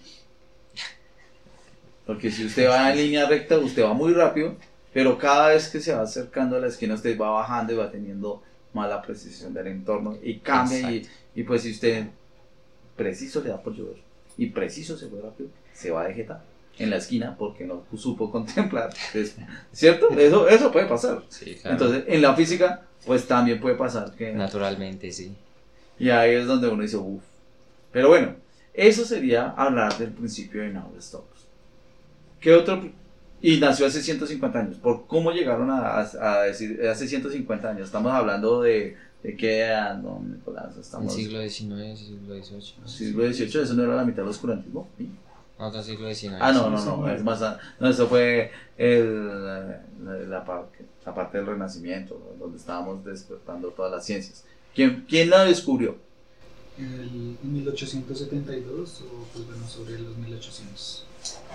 Porque si usted va en línea recta, usted va muy rápido, pero cada vez que se va acercando a la esquina, usted va bajando y va teniendo mala precisión del entorno y cambia. Y pues si usted preciso le da por llover y preciso se fue rápido, se va a vegetar en la esquina porque no supo contemplar. ¿Cierto? Eso puede pasar. Sí, claro. Entonces, en la física, pues también puede pasar que... Naturalmente, sí. Y ahí es donde uno dice, uff. Pero bueno, eso sería hablar del principio de Navier-Stokes. ¿Qué otro Y nació hace 150 años. ¿Por cómo llegaron a decir hace 150 años? Estamos hablando de qué edad, no, Nicolás. Estamos siglo XIX, siglo XVIII. siglo XVIII, eso no era la mitad del oscurantismo. ¿Sí? Otro siglo XIX. No, es más, no, eso fue la parte del Renacimiento, ¿no? Donde estábamos despertando todas las ciencias. ¿Quién la descubrió? En 1872 o pues bueno, sobre los 1800.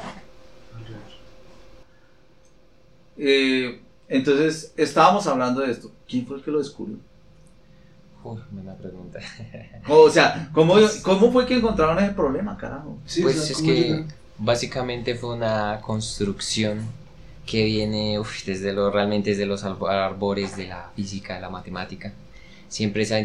Alrededor. Entonces, estábamos hablando de esto. ¿Quién fue el que lo descubrió? Uy, buena pregunta. O sea, ¿cómo fue que encontraron ese problema, carajo? Sí, Pues o sea, es ¿cómo que llegaron? básicamente fue una construcción que viene realmente desde los albores de la física, de la matemática. Siempre se ha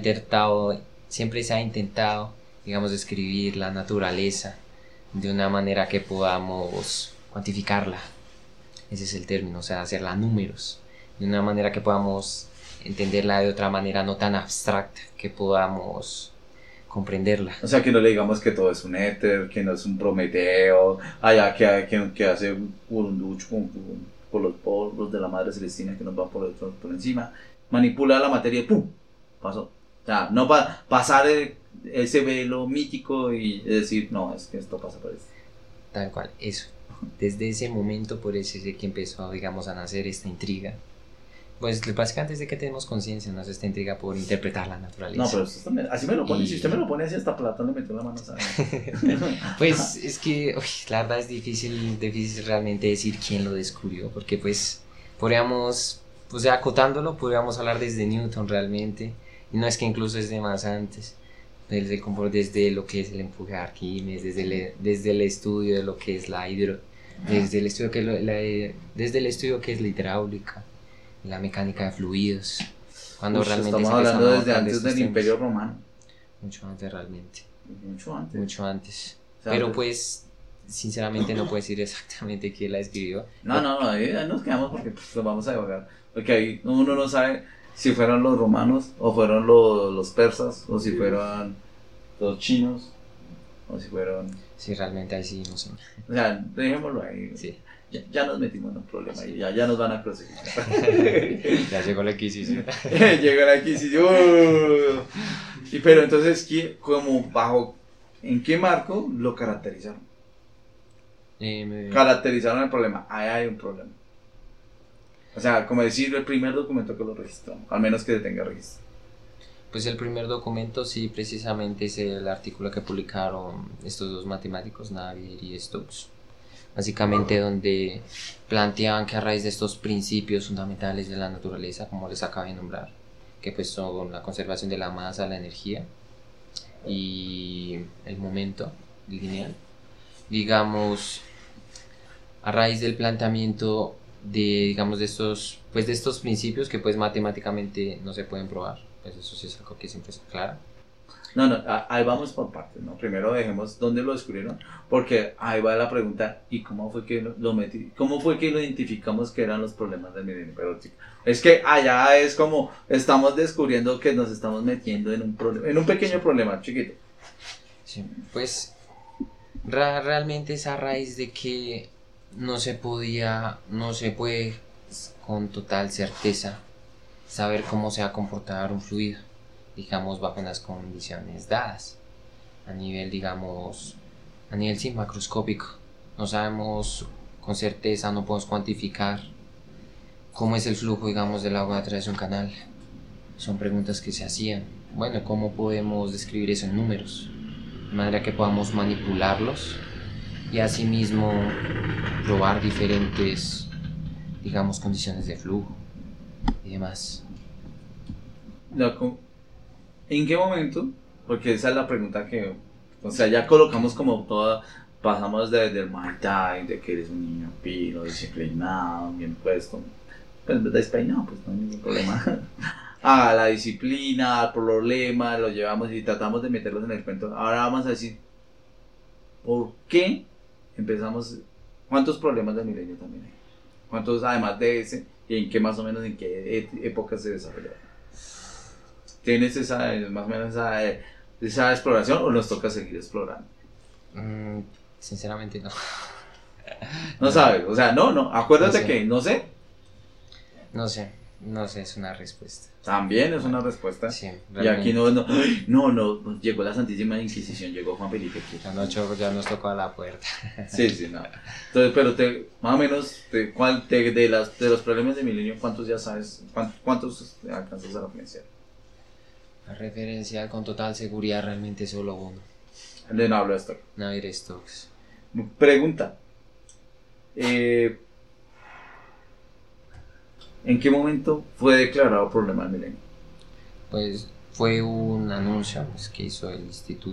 intentado, digamos, describir la naturaleza de una manera que podamos cuantificarla. Ese es el término, o sea, hacerla números, de una manera que podamos entenderla de otra manera no tan abstracta, que podamos comprenderla. O sea, que no le digamos que todo es un éter, que no es un Prometeo, que hace burunducho por los polvos de la madre celestina que nos va por encima, manipula la materia y ¡pum! Pasó. O sea, no pasar ese velo mítico y decir, no, es que esto pasa por esto. Tal cual, eso. Desde ese momento, por eso es que empezó, digamos, a nacer esta intriga. Pues básicamente desde que tenemos conciencia, nace esta intriga por interpretar la naturaleza. No, pero usted también, así me lo pone, si usted me lo pone así, hasta Platón le metió la mano, ¿sabes? Pues es que la verdad es difícil realmente decir quién lo descubrió, porque pues podríamos, o sea, acotándolo, podríamos hablar desde Newton realmente, y no es que incluso es de más antes, desde lo que es el empuje de Arquímedes, desde el estudio de lo que es desde el estudio que es la hidráulica, la mecánica de fluidos, cuando realmente estamos se hablando empezaron a desde abordar antes estos del temas. Imperio Romano. Mucho antes realmente. Mucho antes. O sea, Pero pues, sinceramente no puedo decir exactamente quién la escribió. No, ahí nos quedamos porque pues, nos vamos a divagar. Porque ahí uno no sabe si fueron los romanos, o fueron los persas, o si fueron los chinos, o si fueron... Sí, realmente ahí sí, no sé. O sea, dejémoslo ahí. Sí. Ya nos metimos en un problema y ya nos van a proseguir. Ya llegó la Inquisición. Llega la Inquisición. Pero entonces, ¿en qué marco lo caracterizaron? Caracterizaron el problema. Ahí hay un problema. O sea, como decir, el primer documento que lo registró, al menos que tenga registro. Pues el primer documento sí, precisamente es el artículo que publicaron estos dos matemáticos, Navier y Stokes. Básicamente donde planteaban que a raíz de estos principios fundamentales de la naturaleza, como les acabo de nombrar, que pues son la conservación de la masa, la energía y el momento lineal, digamos, a raíz del planteamiento de estos principios que pues matemáticamente no se pueden probar, pues eso sí es algo que siempre se aclara. No, ahí vamos por partes, ¿no? Primero dejemos dónde lo descubrieron, porque ahí va la pregunta, ¿y cómo fue que cómo fue que lo identificamos que eran los problemas del milenio peróxico? Es que allá es como estamos descubriendo que nos estamos metiendo en un pequeño problema chiquito. Sí, pues realmente es a raíz de que no se puede con total certeza saber cómo se va a comportar un fluido, digamos, bajo unas condiciones dadas, a nivel sí, macroscópico. No sabemos con certeza, no podemos cuantificar cómo es el flujo, digamos, del agua a través de un canal. Son preguntas que se hacían. Bueno, ¿cómo podemos describir eso en números? De manera que podamos manipularlos y asimismo probar diferentes, digamos, condiciones de flujo y demás. ¿En qué momento? Porque esa es la pregunta que, o sea, ya colocamos como toda, pasamos desde el Muay Thai, de que eres un niño pilo, disciplinado, bien puesto, pues despeinado, pues no hay ningún problema. A la disciplina, al problema, lo llevamos y tratamos de meterlos en el cuento. Ahora vamos a decir, ¿por qué empezamos? ¿Cuántos problemas del milenio también hay? ¿Cuántos además de ese? ¿Y en qué más o menos, en qué época se desarrollaron? ¿Tienes más o menos esa exploración o nos toca seguir explorando? Sinceramente no. No sabes, o sea, no, acuérdate No sé. que no sé, No sé, es una respuesta. también es una respuesta. Sí, Y aquí no, llegó la Santísima Inquisición, llegó Juan Felipe. Ya nos tocó a la puerta. Sí, no. Entonces, pero más o menos, de los problemas de Milenio, ¿cuántos ya sabes? ¿Cuántos alcanzas a referenciar? La referencia con total seguridad realmente solo uno. De no hablo de esto. Navier Stokes. Pregunta. ¿En qué momento fue declarado problema del Milenio? Pues fue un anuncio pues, que hizo el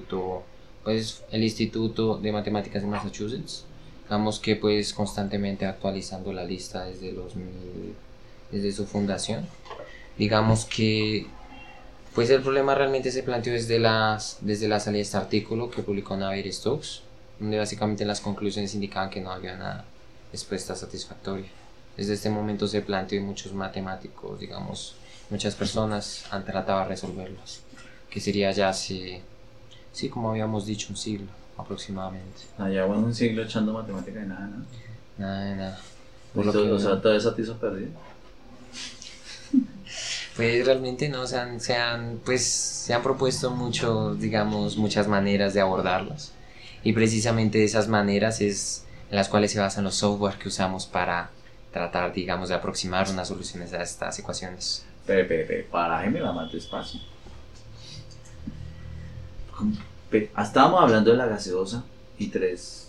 Instituto de Matemáticas de Massachusetts. Digamos que pues constantemente actualizando la lista desde su fundación. Digamos que pues el problema realmente se planteó desde la salida de este artículo que publicó Navier Stokes, donde básicamente las conclusiones indicaban que no había una respuesta satisfactoria. Desde este momento se planteó y muchos matemáticos, digamos, muchas personas han tratado de resolverlos, que sería ya hace, sí, como habíamos dicho, un siglo aproximadamente. Allá bueno, un siglo echando matemática y nada, ¿no? Nada de nada. O sea, toda esa tiza perdida. Pues realmente no, se han propuesto muchas maneras de abordarlos. Y precisamente esas maneras es en las cuales se basan los software que usamos para tratar, digamos, de aproximar unas soluciones a estas ecuaciones. Parájeme la más despacio. Estábamos hablando de la gaseosa y tres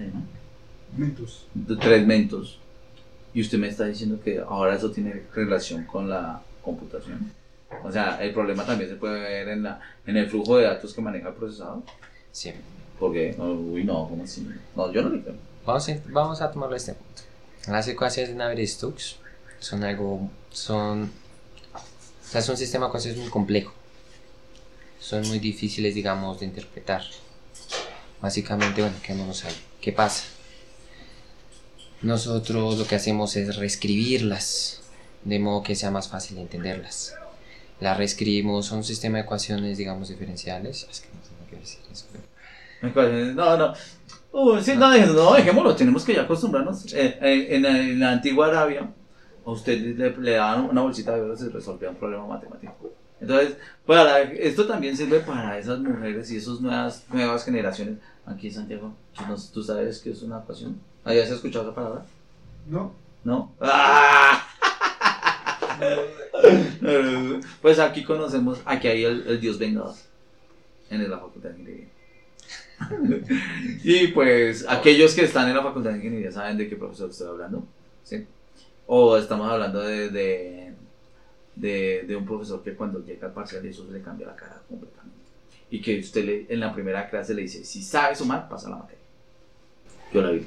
mentos. Y usted me está diciendo que ahora eso tiene relación con la computación. O sea, el problema también se puede ver en el flujo de datos que maneja el procesador. Sí. ¿Por qué? No, ¿cómo así? No, yo no le creo. Vamos a tomarlo a este punto. Las ecuaciones de Navier-Stokes son un sistema de ecuaciones muy complejo. Son muy difíciles, digamos, de interpretar. Básicamente, bueno, quedémonos ahí. ¿Qué pasa? Nosotros lo que hacemos es reescribirlas, de modo que sea más fácil entenderlas. Las reescribimos, son un sistema de ecuaciones, digamos, diferenciales. Es que no sé qué decir eso, pero... No. Sí, no, dejémoslo, tenemos que ya acostumbrarnos. En la antigua Arabia, a usted le daban una bolsita de oro y se resolvía un problema matemático. Entonces, esto también sirve para esas mujeres y esas nuevas generaciones. Aquí, Santiago, ¿tú sabes qué es una ecuación? ¿Habías escuchado esa palabra? No. ¿No? ¡Ah! Pues aquí hay el dios vengador en la facultad de ingeniería. Y pues aquellos que están en la facultad de ingeniería saben de qué profesor estoy hablando, ¿sí? O estamos hablando de un profesor que cuando llega al parcial eso se le cambia la cara completamente. Y que usted en la primera clase le dice, si sabe sumar, pasa la materia. Yo la vi.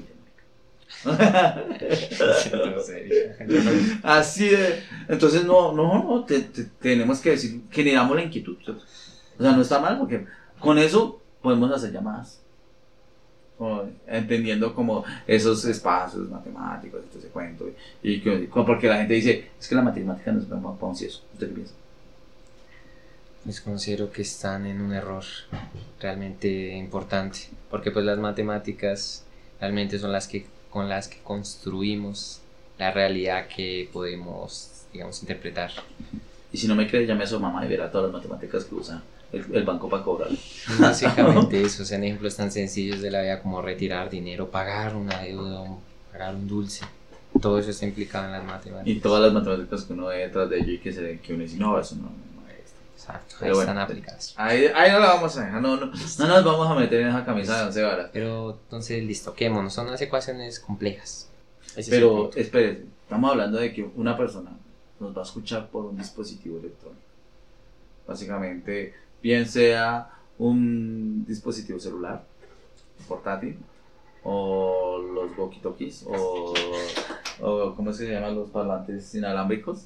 Así de. Entonces tenemos que decir, generamos la inquietud. O sea, no está mal porque con eso podemos hacer llamadas. Entendiendo como esos espacios matemáticos, ese cuento. Porque la gente dice, es que la matemática no es para un eso. ¿Usted qué piensa? Pues considero que están en un error realmente importante. Porque pues las matemáticas realmente son con las que construimos la realidad que podemos, digamos, interpretar. Y si no me cree, llame a su mamá y verá todas las matemáticas que usa el banco para cobrar. Básicamente eso, sean ejemplos tan sencillos de la vida como retirar dinero, pagar una deuda, pagar un dulce. Todo eso está implicado en las matemáticas. Y todas las matemáticas que uno ve detrás de ello y que uno dice, no, eso no es esto. Exacto, pero ahí están aplicadas. Ahí no la vamos a dejar, no nos vamos a meter en esa camisa de 11 varas. Pero entonces, listo, quémonos, son unas ecuaciones complejas. Pero espérese, estamos hablando de que una persona nos va a escuchar por un dispositivo electrónico. Básicamente, bien sea un dispositivo celular, portátil, o los walkie-talkies, o ¿cómo se llaman los parlantes inalámbricos?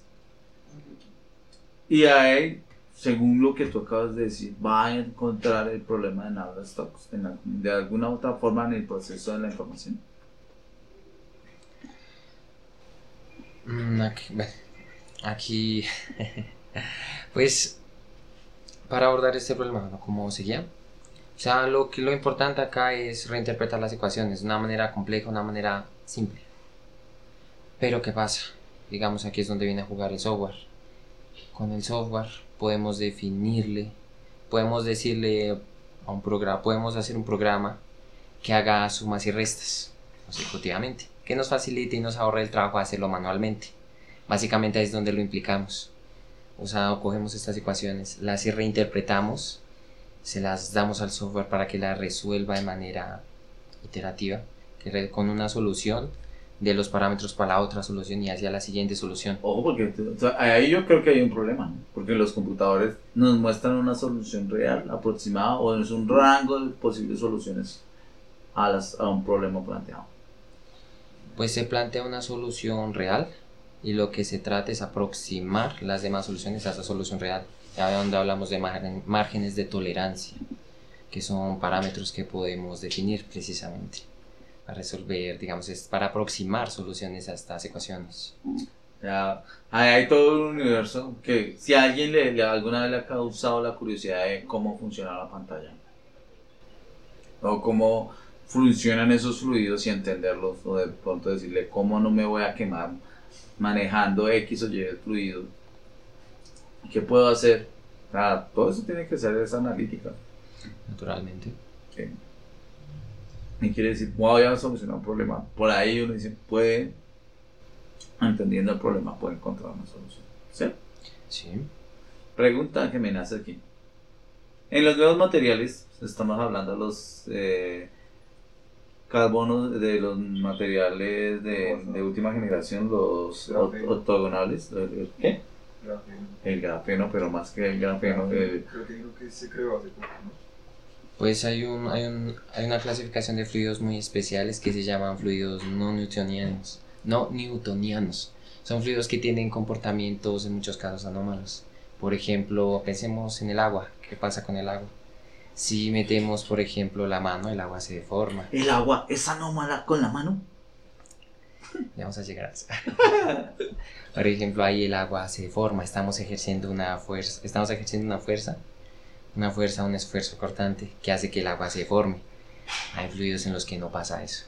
Y ahí, según lo que tú acabas de decir, va a encontrar el problema de Navier-Stokes de alguna otra forma en el proceso de la información. Aquí pues para abordar este problema, ¿no? ¿Cómo seguía? O sea, lo importante acá es reinterpretar las ecuaciones de una manera compleja, una manera simple. Pero ¿qué pasa? Digamos, aquí es donde viene a jugar el software. Con el software podemos podemos decirle a un programa, podemos hacer un programa que haga sumas y restas consecutivamente, que nos facilite y nos ahorre el trabajo de hacerlo manualmente. Básicamente ahí es donde lo implicamos. O sea, cogemos estas ecuaciones, las reinterpretamos, se las damos al software para que las resuelva de manera iterativa, con una solución de los parámetros para la otra solución y hacia la siguiente solución. Ojo, porque o sea, ahí yo creo que hay un problema, ¿no? Porque los computadores nos muestran una solución real, aproximada, o es un rango de posibles soluciones a un problema planteado. Pues se plantea una solución real y lo que se trata es aproximar las demás soluciones a esa solución real. Ya donde hablamos de márgenes de tolerancia, que son parámetros que podemos definir precisamente para resolver, digamos, es para aproximar soluciones a estas ecuaciones. O sea, ahí hay todo un universo que si a alguien alguna vez le ha causado la curiosidad de cómo funciona la pantalla o cómo funcionan esos fluidos y entenderlos, o de pronto decirle cómo no me voy a quemar manejando X o Y fluido, ¿qué puedo hacer? O sea, todo eso tiene que ser esa analítica. Naturalmente. ¿Sí? Y quiere decir, voy a solucionar un problema. Por ahí uno dice, entendiendo el problema, puede encontrar una solución. ¿Sí? Sí. Pregunta que me nace aquí. En los nuevos materiales, estamos hablando de los carbonos, de los materiales de última generación, los ortogonales. ¿Qué? Grafeno. El grafeno, pero más que el grafeno. Creo que digo que se creó hace poco, ¿no? Pues hay una clasificación de fluidos muy especiales que se llaman fluidos no newtonianos. Son fluidos que tienen comportamientos en muchos casos anómalos. Por ejemplo, pensemos en el agua. ¿Qué pasa con el agua? Si metemos, por ejemplo, la mano, el agua se deforma. ¿El agua es anómala con la mano? Ya vamos a llegar a eso. Por ejemplo, ahí el agua se deforma, estamos ejerciendo un esfuerzo cortante que hace que el agua se deforme. Hay fluidos en los que no pasa eso.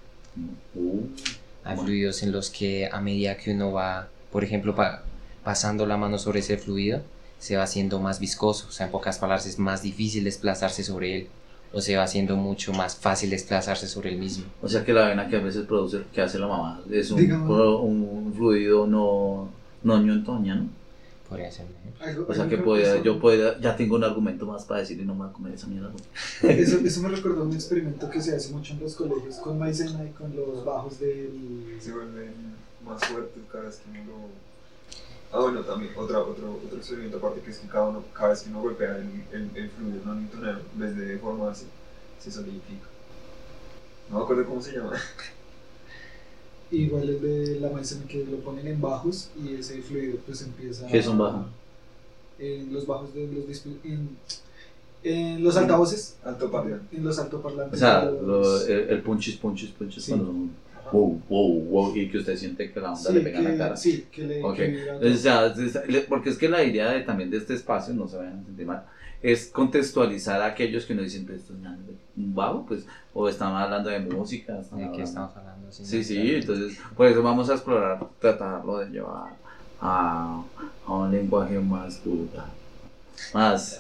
Hay fluidos en los que a medida que uno va, por ejemplo, pasando la mano sobre ese fluido, se va haciendo más viscoso. O sea, en pocas palabras, es más difícil desplazarse sobre él, o se va haciendo mucho más fácil desplazarse sobre el mismo. O sea que la vena que a veces produce, que hace la mamá, es un fluido no newtoniano. Podría ser. O sea que ya tengo un argumento más para decirle no me voy a comer esa mierda. Eso me recordó un experimento que se hace mucho en los colegios con maicena y con los bajos del... Se vuelven más fuertes cada vez que uno lo... Ah, bueno, también otro experimento aparte, que es que cada vez que uno golpea el fluido no newtoniano, en vez de deformarse, se solidifica. No me acuerdo cómo se llama. Igual el de la maicena, que lo ponen en bajos y ese fluido pues empieza... ¿Qué es un bajo? En los bajos de los en los altavoces. Altoparlante. En los altoparlantes. O sea, el punchis Sí. cuando son wow, y que usted siente que la onda le pega en la cara. Sí, que le... Okay. Que O sea, porque es que la idea también de este espacio, no se vayan a sentir mal, es contextualizar a aquellos que nos dicen, pues esto es un vago, pues, o estamos hablando de música. ¿De qué estamos hablando? Sí, entonces, por eso vamos a explorar, tratarlo de llevar a un lenguaje más brutal, más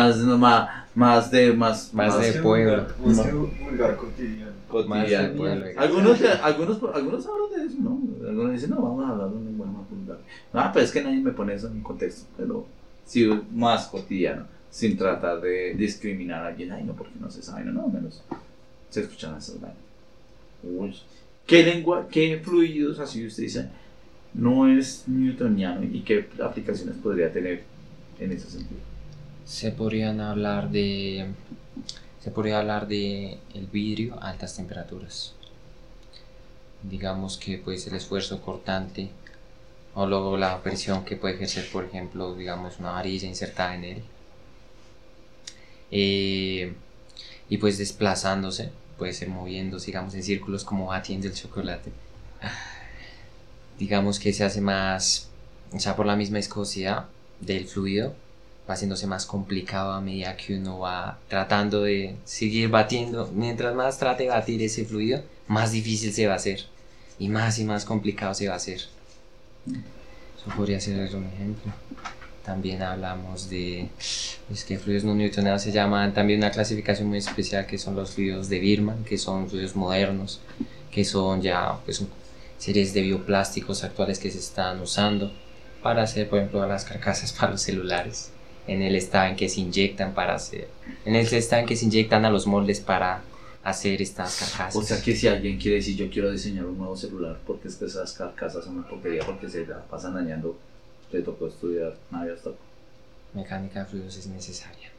de pueblo. Más que vulgar, cotidiano. Algunos hablan de eso, ¿no? Algunos dicen, no, vamos a hablar de un lenguaje más vulgar. Pero es que nadie me pone eso en contexto, pero sí más cotidiano, sin tratar de discriminar a alguien. Ay, no, porque no se sabe, no, menos se escuchan esas vainas. ¿Qué fluidos, así usted dice, no es newtoniano y qué aplicaciones podría tener en ese sentido? Se podría hablar de el vidrio a altas temperaturas. Digamos que pues el esfuerzo cortante o luego la presión que puede ejercer, por ejemplo, digamos una varilla insertada en él, y pues desplazándose, puede ser moviéndose, digamos, en círculos como batiendo el chocolate. Digamos que se hace más, o sea, por la misma viscosidad del fluido, va haciéndose más complicado a medida que uno va tratando de seguir batiendo. Mientras más trate de batir ese fluido, más difícil se va a hacer y más complicado se va a hacer. Eso podría ser un ejemplo. También hablamos de que fluidos no newtonianos se llaman también una clasificación muy especial, que son los fluidos de Birman, que son fluidos modernos, que son ya pues series de bioplásticos actuales que se están usando para hacer, por ejemplo, las carcasas para los celulares. En el estado en que se inyectan a los moldes para hacer estas carcasas. O sea que si alguien quiere decir yo quiero diseñar un nuevo celular porque es que esas carcasas son una porquería porque se la pasan dañando, te tocó estudiar navios-toco. Mecánica de fluidos es necesaria.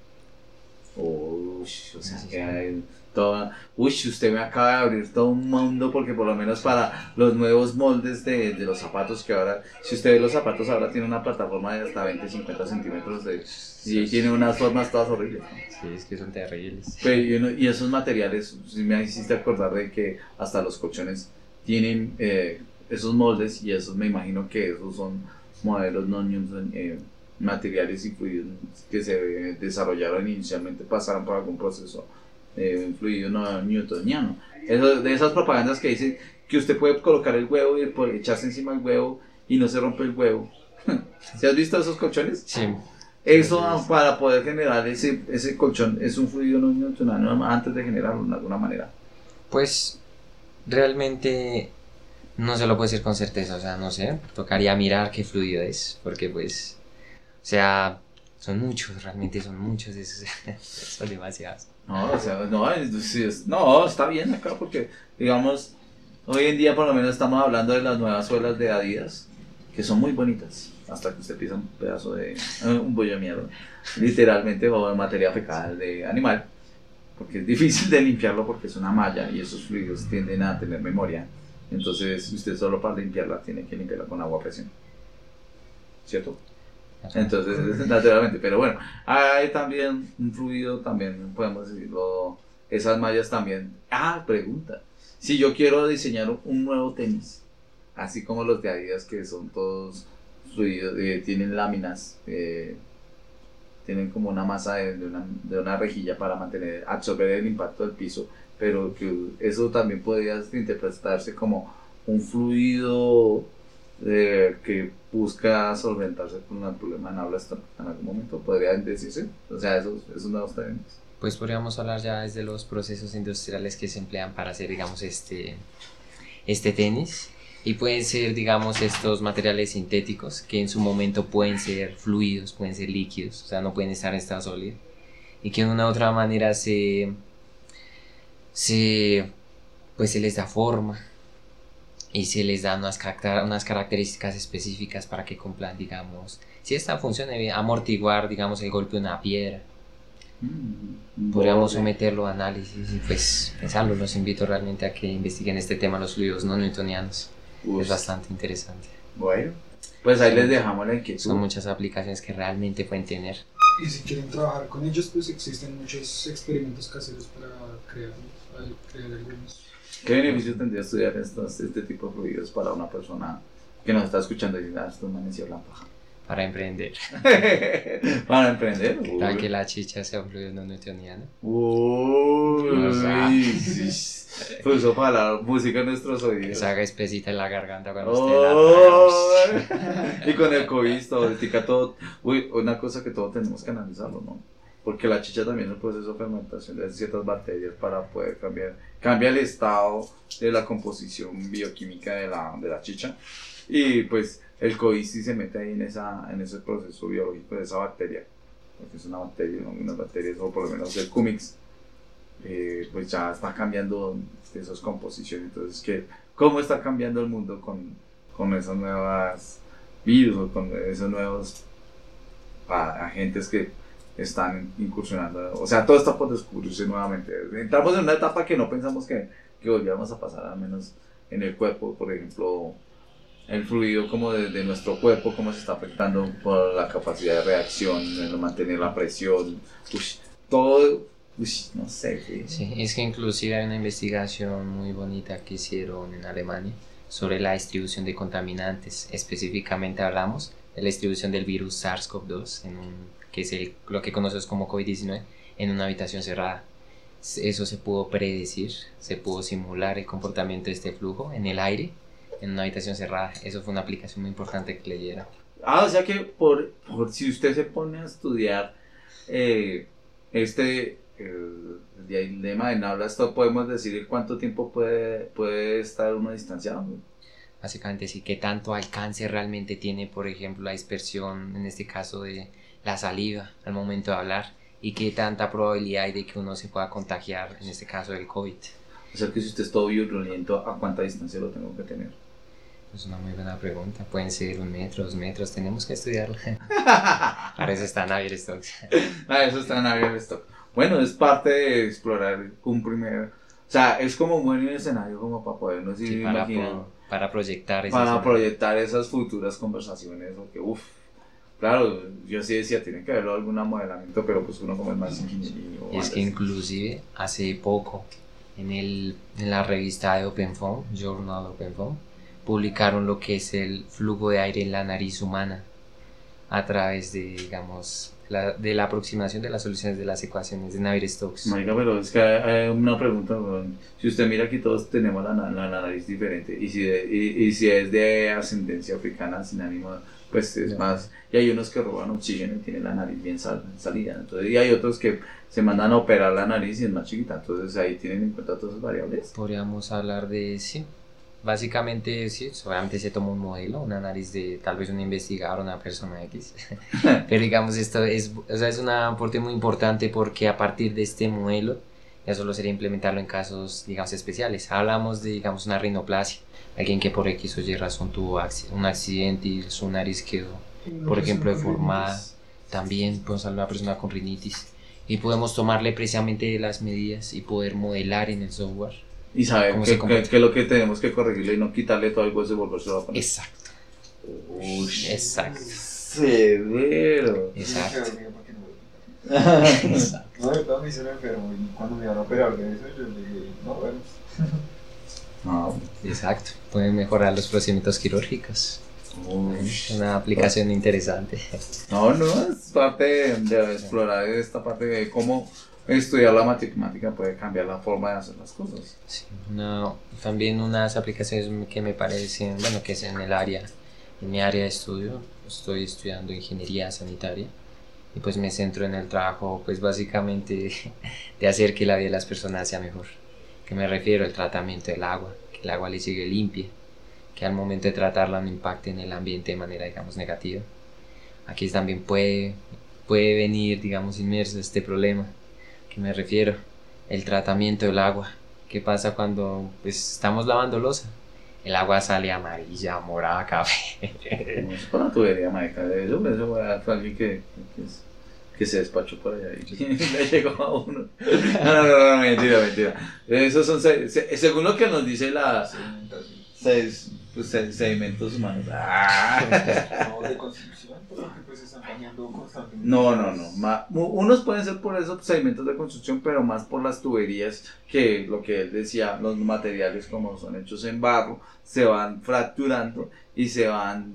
O sea que hay toda... usted me acaba de abrir todo un mundo porque por lo menos para los nuevos moldes de los zapatos que ahora... Si usted ve los zapatos ahora tiene una plataforma de hasta 20-50 centímetros y tiene unas formas todas horribles, ¿no? Sí, es que son terribles. Pero, y esos materiales, si me hiciste acordar de que hasta los colchones tienen esos moldes y esos me imagino que esos son modelos no materiales y fluidos que se desarrollaron inicialmente, pasaron por algún proceso fluido no newtoniano. De esas propagandas que dicen que usted puede colocar el huevo y echarse encima el huevo y no se rompe el huevo. ¿Sí has visto esos colchones? Sí. Eso para poder generar ese colchón es un fluido no newtoniano antes de generarlo de alguna manera. Pues realmente no se lo puedo decir con certeza, o sea, no sé, tocaría mirar qué fluido es, porque pues, o sea, son muchos, realmente son muchos, son demasiados. No, o sea, no, está bien acá porque, digamos, hoy en día por lo menos estamos hablando de las nuevas suelas de Adidas, que son muy bonitas, hasta que usted pisa un pedazo de, un bollo de mierda, literalmente, o de materia fecal de animal, porque es difícil de limpiarlo porque es una malla y esos fluidos tienden a tener memoria. Entonces usted solo para limpiarla tiene que limpiarla con agua a presión, ¿cierto? Entonces naturalmente, pero bueno, hay también un fluido, también podemos decirlo, esas mallas también. Pregunta, si yo quiero diseñar un nuevo tenis, así como los de Adidas que son todos fluidos, tienen láminas, tienen como una masa de una rejilla para absorber el impacto del piso, pero que eso también podría interpretarse como un fluido que busca solventarse con el problema en habla en algún momento, podría decirse, o sea, esos nuevos términos. Pues podríamos hablar ya desde los procesos industriales que se emplean para hacer, digamos, este tenis, y pueden ser, digamos, estos materiales sintéticos que en su momento pueden ser fluidos, pueden ser líquidos, o sea, no pueden estar en estado sólido, y que de una u otra manera se les da forma y se les da unas características específicas para que cumplan, digamos, si esta función de amortiguar, digamos, el golpe de una piedra. Podríamos someterlo a análisis y pues pensarlo. Los invito realmente a que investiguen este tema, los fluidos no newtonianos. Es bastante interesante. Bueno, pues ahí les dejamos la inquietud. Son muchas aplicaciones que realmente pueden tener. Y si quieren trabajar con ellos, pues existen muchos experimentos caseros para crear algunos. ¿Qué beneficio tendría estudiar este tipo de fluidos para una persona que nos está escuchando y dice, esto me anició la paja? Para emprender. Para emprender. Para que la chicha sea un fluido no newtoniano. Puso para la música en nuestros oídos. Que se haga espesita en la garganta cuando usted la Y con el COVID todo, todo. Una cosa que todos tenemos que analizarlo, ¿no? Porque la chicha también es un proceso de fermentación de ciertas bacterias para poder cambia el estado de la composición bioquímica de la chicha. Y pues el COVID sí se mete ahí en ese proceso biológico de esa bacteria, porque es una bacteria, ¿no? Unas bacterias, o por lo menos el Cumix, pues ya está cambiando esas composiciones. Entonces, ¿cómo está cambiando el mundo con esas nuevas virus o con esos nuevos agentes que están incursionando? O sea, todo está por descubrirse nuevamente. Entramos en una etapa que no pensamos que volviéramos a pasar, al menos en el cuerpo, por ejemplo. El fluido como de nuestro cuerpo, cómo se está afectando por la capacidad de reacción, en mantener la presión, todo, no sé. Sí, es que inclusive hay una investigación muy bonita que hicieron en Alemania sobre la distribución de contaminantes. Específicamente hablamos de la distribución del virus SARS-CoV-2 en un que es lo que conocemos como COVID-19, en una habitación cerrada. Eso se pudo predecir, se pudo simular el comportamiento de este flujo en el aire, en una habitación cerrada. Eso fue una aplicación muy importante que le dieron. O sea que si usted se pone a estudiar el dilema de Navier-Stokes, podemos decir cuánto tiempo puede estar uno distanciado. Básicamente sí, qué tanto alcance realmente tiene, por ejemplo, la dispersión, en este caso de la saliva al momento de hablar, y qué tanta probabilidad hay de que uno se pueda contagiar, en este caso del COVID. O sea que si usted es todo violento, ¿a cuánta distancia lo tengo que tener? Es una muy buena pregunta. Pueden ser 1 metro, 2 metros, tenemos que estudiarlo. Para eso está Navier-Stokes. Eso está Navier-Stokes. Bueno, es parte de explorar un primer... O sea, es como un buen escenario como para podernos ir imaginando. Para proyectar esas futuras conversaciones. Porque, claro, yo sí decía, tiene que haber algún modelamiento, pero pues uno como es más ingeniero. Y es que inclusive hace poco en la revista de OpenFOAM, Journal OpenFOAM, publicaron lo que es el flujo de aire en la nariz humana a través de, digamos, de la aproximación de las soluciones de las ecuaciones de Navier-Stokes. Marica, pero es que hay una pregunta, si usted mira aquí todos tenemos la nariz diferente, y si es de ascendencia africana sin ánimo, pues es más, y hay unos que roban oxígeno y tienen la nariz bien salida, entonces, y hay otros que se mandan a operar la nariz y es más chiquita, entonces ahí tienen en cuenta todas esas variables. Podríamos hablar de, sí, básicamente sí, solamente se toma un modelo, una nariz de tal vez un investigador, una persona X, pero digamos esto es un aporte muy importante porque a partir de este modelo ya solo sería implementarlo en casos, digamos, especiales. Hablamos de, digamos, una rinoplasia, alguien que por X o Y razón tuvo un accidente y su nariz quedó, por ejemplo, deformada. También podemos hablar de una persona con rinitis y podemos tomarle precisamente las medidas y poder modelar en el software. Y saber que es lo que tenemos que corregirle y no quitarle todo el hueso y volvérselo a poner. Exacto. Exacto. Severo. Exacto. No, de verdad me hicieron enfermo y cuando me iban a operar de eso yo le dije, no, bueno. No. Exacto. Pueden mejorar los procedimientos quirúrgicos. Una aplicación interesante. No, es parte de explorar esta parte de cómo estudiar la matemática puede cambiar la forma de hacer las cosas. Sí, también unas aplicaciones que me parecen, bueno, que es en mi área de estudio. Estoy estudiando ingeniería sanitaria y pues me centro en el trabajo, pues básicamente de hacer que la vida de las personas sea mejor. ¿Qué me refiero? El tratamiento del agua, que el agua le sigue limpia, que al momento de tratarla no impacte en el ambiente de manera, digamos, negativa. Aquí también puede venir, digamos, inmerso este problema. ¿Qué me refiero? El tratamiento del agua. ¿Qué pasa cuando pues, estamos lavando loza? El agua sale amarilla, morada, café. No es para tubería, marica. Eso fue alguien que se despachó por allá y le llegó a uno. No, mentira. Esos son, según lo que nos dice la sedimentos humanos. No, de construcción, porque pues están cambiando constantemente. No. Unos pueden ser por esos sedimentos de construcción, pero más por las tuberías, que lo que él decía, los materiales como son hechos en barro, se van fracturando y se van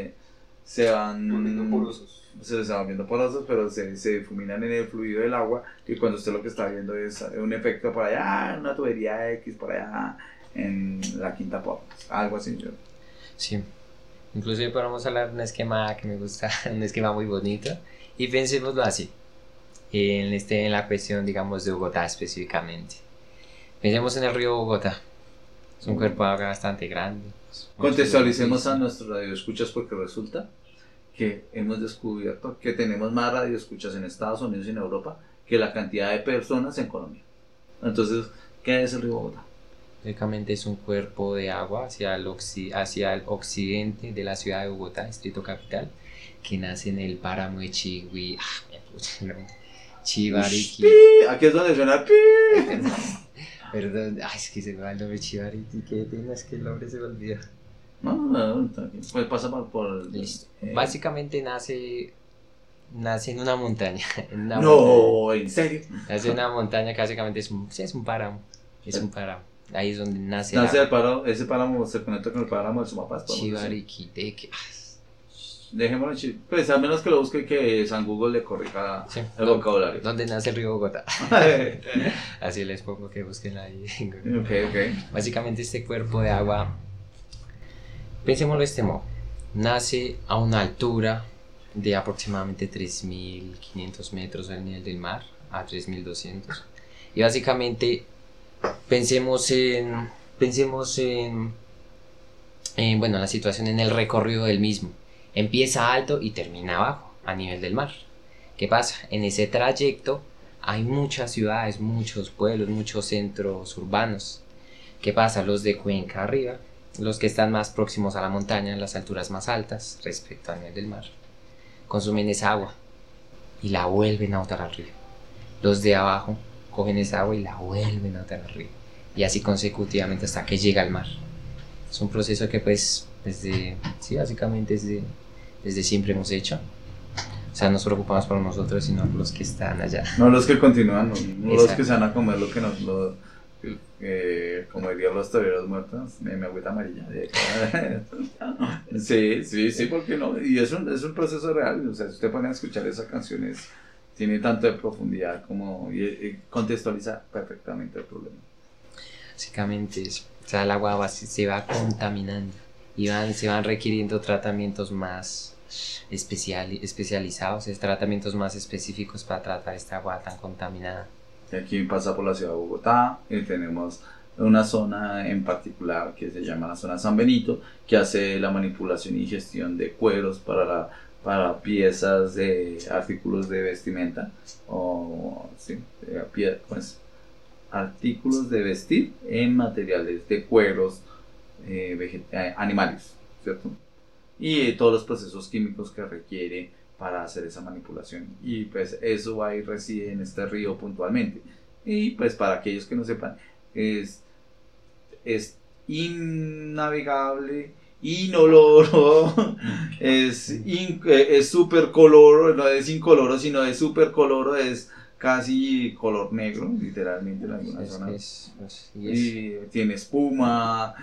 volviendo porosos. Se van viendo porosos, pero se difuminan en el fluido del agua, y cuando usted lo que está viendo es un efecto por allá, una tubería X por allá en la quinta pop, algo así. Sí, inclusive podemos hablar de un esquema que me gusta, un esquema muy bonito, y pensémoslo así, en la cuestión, digamos, de Bogotá específicamente. Pensemos en el río Bogotá, es un cuerpo de agua bastante grande. Contextualicemos a nuestros radioescuchas, porque resulta que hemos descubierto que tenemos más radioescuchas en Estados Unidos y en Europa que la cantidad de personas en Colombia. Entonces, ¿qué es el río Bogotá? Básicamente es un cuerpo de agua hacia el occidente de la ciudad de Bogotá, distrito capital, que nace en el páramo de Chivariquí. Aquí es donde suena Perdón, es que se me va el nombre Chivariquí, qué pena, es que el nombre se me olvidó. No, pues pasa por Listo. Básicamente nace en una montaña. ¿En serio? Nace en una montaña que básicamente es un páramo. Es un páramo. Ahí es donde nace el páramo. Ese páramo se conecta con el páramo del Sumapaz. Chivariquí. Dejémoslo en Chile. Pues a menos que lo busque y que San Google le corrija Sí. el vocabulario. ¿Dónde nace el río Bogotá? Así les pongo que busquen ahí. Ok. Básicamente este cuerpo de agua, pensémoslo de este modo, nace a una altura de aproximadamente 3.500 metros del nivel del mar a 3.200. Y básicamente pensemos en bueno, la situación en el recorrido del mismo. Empieza alto y termina abajo, a nivel del mar. ¿Qué pasa? En ese trayecto hay muchas ciudades, muchos pueblos, muchos centros urbanos. ¿Qué pasa? Los de cuenca arriba, los que están más próximos a la montaña, en las alturas más altas respecto al nivel del mar, consumen esa agua y la vuelven a botar al río. Los de abajo cogen esa agua y la vuelven a botar al río. Y así consecutivamente hasta que llega al mar. Es un proceso que pues básicamente desde siempre hemos hecho. O sea, no nos preocupamos por nosotros, sino por los que están allá. No los que continúan, no los Exacto. que se van a comer lo que nos... como dirían los toreros muertos, mi agüita amarilla. Sí, ¿por qué no? Y es un proceso real. O sea, si usted pone a escuchar esas canciones, tiene tanto de profundidad como y contextualiza perfectamente el problema. Básicamente eso. O sea, el agua se va contaminando y se van requiriendo tratamientos más especializados, tratamientos más específicos para tratar esta agua tan contaminada. Aquí pasa por la ciudad de Bogotá y tenemos una zona en particular que se llama la zona San Benito, que hace la manipulación y gestión de cueros para piezas de artículos de vestimenta o sí, pues, artículos de vestir en materiales de cueros animales, ¿cierto? Y todos los procesos químicos que requiere para hacer esa manipulación, y pues eso va y reside en este río puntualmente. Y pues para aquellos que no sepan, es innavegable, inoloro, es súper coloro, no es incoloro, sino es súper coloro, es casi color negro, literalmente en algunas zonas. Y tiene espuma,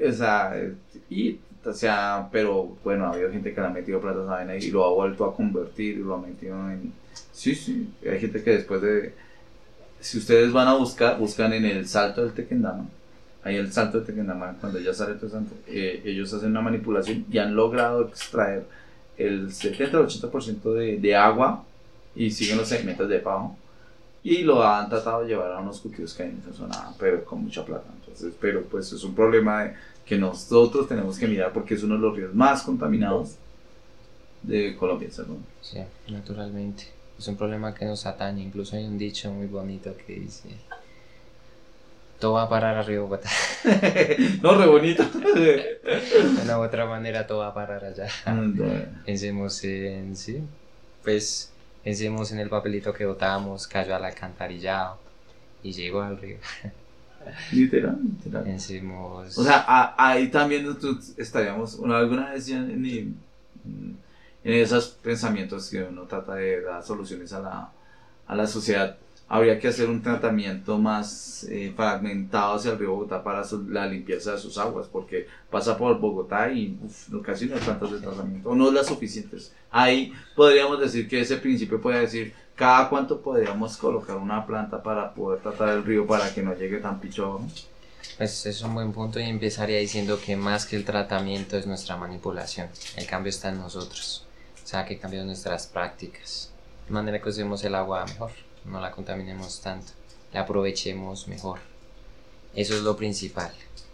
pero bueno, ha habido gente que le ha metido plata a esa vaina y lo ha vuelto a convertir y lo ha metido en... Sí, hay gente que después de... Si ustedes van a buscan en el Salto del Tequendama, ahí el Salto del Tequendama, cuando ya sale todo santo, ellos hacen una manipulación y han logrado extraer el 70 o 80% de agua y siguen los sedimentos de abajo y lo han tratado de llevar a unos cultivos que hay en esa zona, pero con mucha plata. Entonces, pero pues es un problema que nosotros tenemos que mirar porque es uno de los ríos más contaminados de Colombia, ¿no? Sí, naturalmente. Es un problema que nos atañe. Incluso hay un dicho muy bonito que dice: todo va a parar a Río Bogotá. No, re bonito. De una u otra manera todo va a parar allá. Pensemos en pensemos en el papelito que botamos, cayó al alcantarillado y llegó al río. Literal. Pensemos... O sea, ahí también nosotros estaríamos alguna vez ya en esos pensamientos que uno trata de dar soluciones a la sociedad. Habría que hacer un tratamiento más fragmentado hacia el río Bogotá para la limpieza de sus aguas, porque pasa por Bogotá y casi no hay plantas de tratamiento, o no las suficientes. Ahí podríamos decir que ese principio puede decir cada cuánto podríamos colocar una planta para poder tratar el río para que no llegue tan picho. Pues es un buen punto y empezaría diciendo que más que el tratamiento es nuestra manipulación. El cambio está en nosotros. O sea, que cambiamos nuestras prácticas. De manera que usemos el agua mejor. No la contaminemos tanto, la aprovechemos mejor. Eso es lo principal.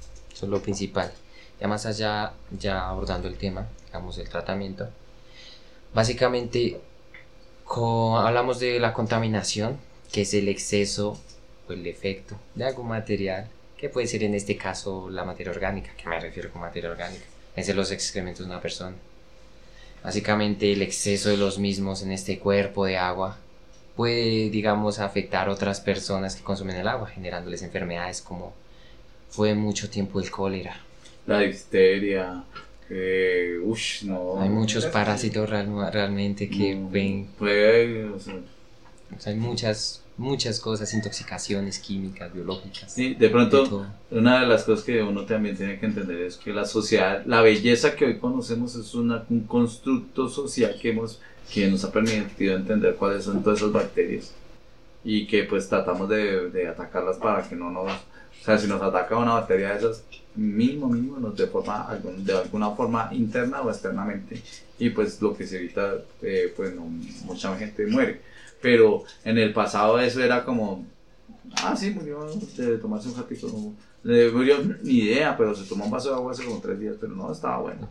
Ya más allá, ya abordando el tema, digamos el tratamiento. Básicamente, hablamos de la contaminación, que es el exceso o el defecto de algún material, que puede ser en este caso la materia orgánica. ¿Qué me refiero con materia orgánica? Es de los excrementos de una persona. Básicamente el exceso de los mismos en este cuerpo de agua puede, digamos, afectar a otras personas que consumen el agua, generándoles enfermedades como fue mucho tiempo el cólera. La difteria, no. Hay muchos parásitos realmente que ven. O sea, Hay muchas muchas cosas, intoxicaciones químicas, biológicas. Sí, de de pronto, todo. una de las cosas que uno también tiene que entender es que la sociedad, la belleza que hoy conocemos es un constructo social que nos ha permitido entender cuáles son todas esas bacterias y que pues tratamos de atacarlas para que no nos, o sea, si nos ataca una bacteria de esas, mínimo nos deforma de alguna forma interna o externamente y pues lo que se evita, pues no, mucha gente muere. Pero en el pasado eso era como, sí, murió de tomarse un ratito, no, le murió ni idea, pero se tomó un vaso de agua hace como 3 días, pero no, estaba bueno.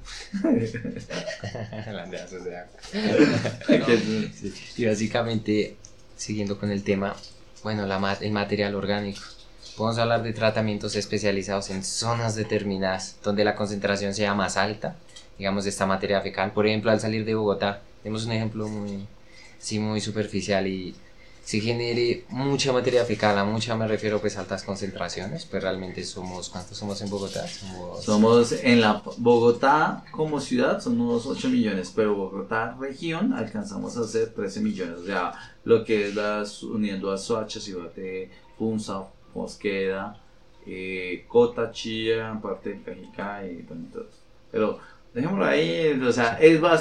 Landazos de agua. Que- Sí. Y básicamente, siguiendo con el tema, bueno, el material orgánico. Podemos hablar de tratamientos especializados en zonas determinadas donde la concentración sea más alta, digamos, de esta materia fecal. Por ejemplo, al salir de Bogotá, tenemos un ejemplo muy superficial y se genere mucha materia fecal. A mucha me refiero pues a altas concentraciones, pues realmente ¿cuántos somos en Bogotá? Somos en Bogotá como ciudad somos 8 millones, pero Bogotá región alcanzamos a ser 13 millones, o sea, lo que es uniendo a Soacha, Ciudad de Funza, Mosqueda, Cota, Chía, parte del Cajicá y bueno, todo. Pero dejémoslo ahí, o sea,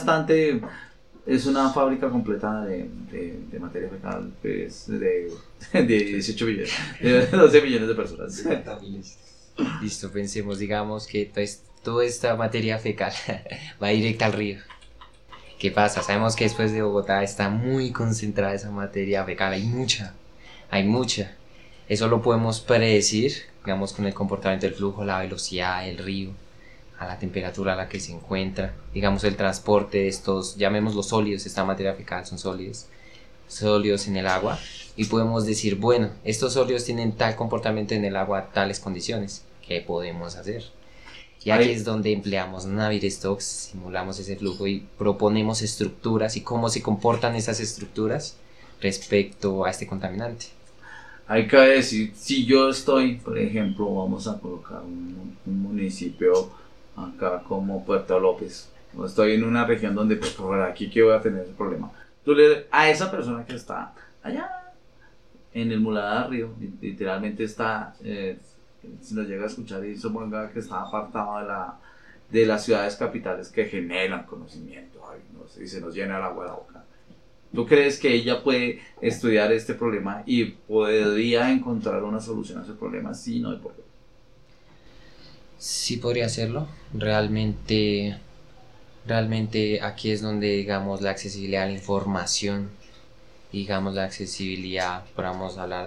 es una fábrica completa de materia fecal, pues, de 18 millones, de 12 millones de personas. Listo, pensemos, digamos que toda esta materia fecal va directa al río. ¿Qué pasa? Sabemos que después de Bogotá está muy concentrada esa materia fecal, hay mucha. Eso lo podemos predecir, digamos, con el comportamiento del flujo, la velocidad del río, a la temperatura a la que se encuentra, digamos, el transporte de estos, llamémoslos sólidos, esta materia fecal son sólidos en el agua, y podemos decir, bueno, estos sólidos tienen tal comportamiento en el agua, tales condiciones, ¿qué podemos hacer? Y aquí es donde empleamos Navier-Stokes, simulamos ese flujo y proponemos estructuras y cómo se comportan esas estructuras respecto a este contaminante. Hay que decir, si yo estoy, por ejemplo, vamos a colocar un municipio acá como Puerto López, o estoy en una región donde pues por aquí que voy a tener ese problema. A esa persona que está allá en el Muladar Río, literalmente está, si nos llega a escuchar y suponga que está apartado de las ciudades capitales que generan conocimiento, no sé, y se nos llena el agua de la boca. ¿Tú crees que ella puede estudiar este problema y podría encontrar una solución a ese problema? Sí, no, ¿y por qué? Sí podría hacerlo. Realmente aquí es donde, digamos, la accesibilidad a la información, digamos, la accesibilidad, podamos hablar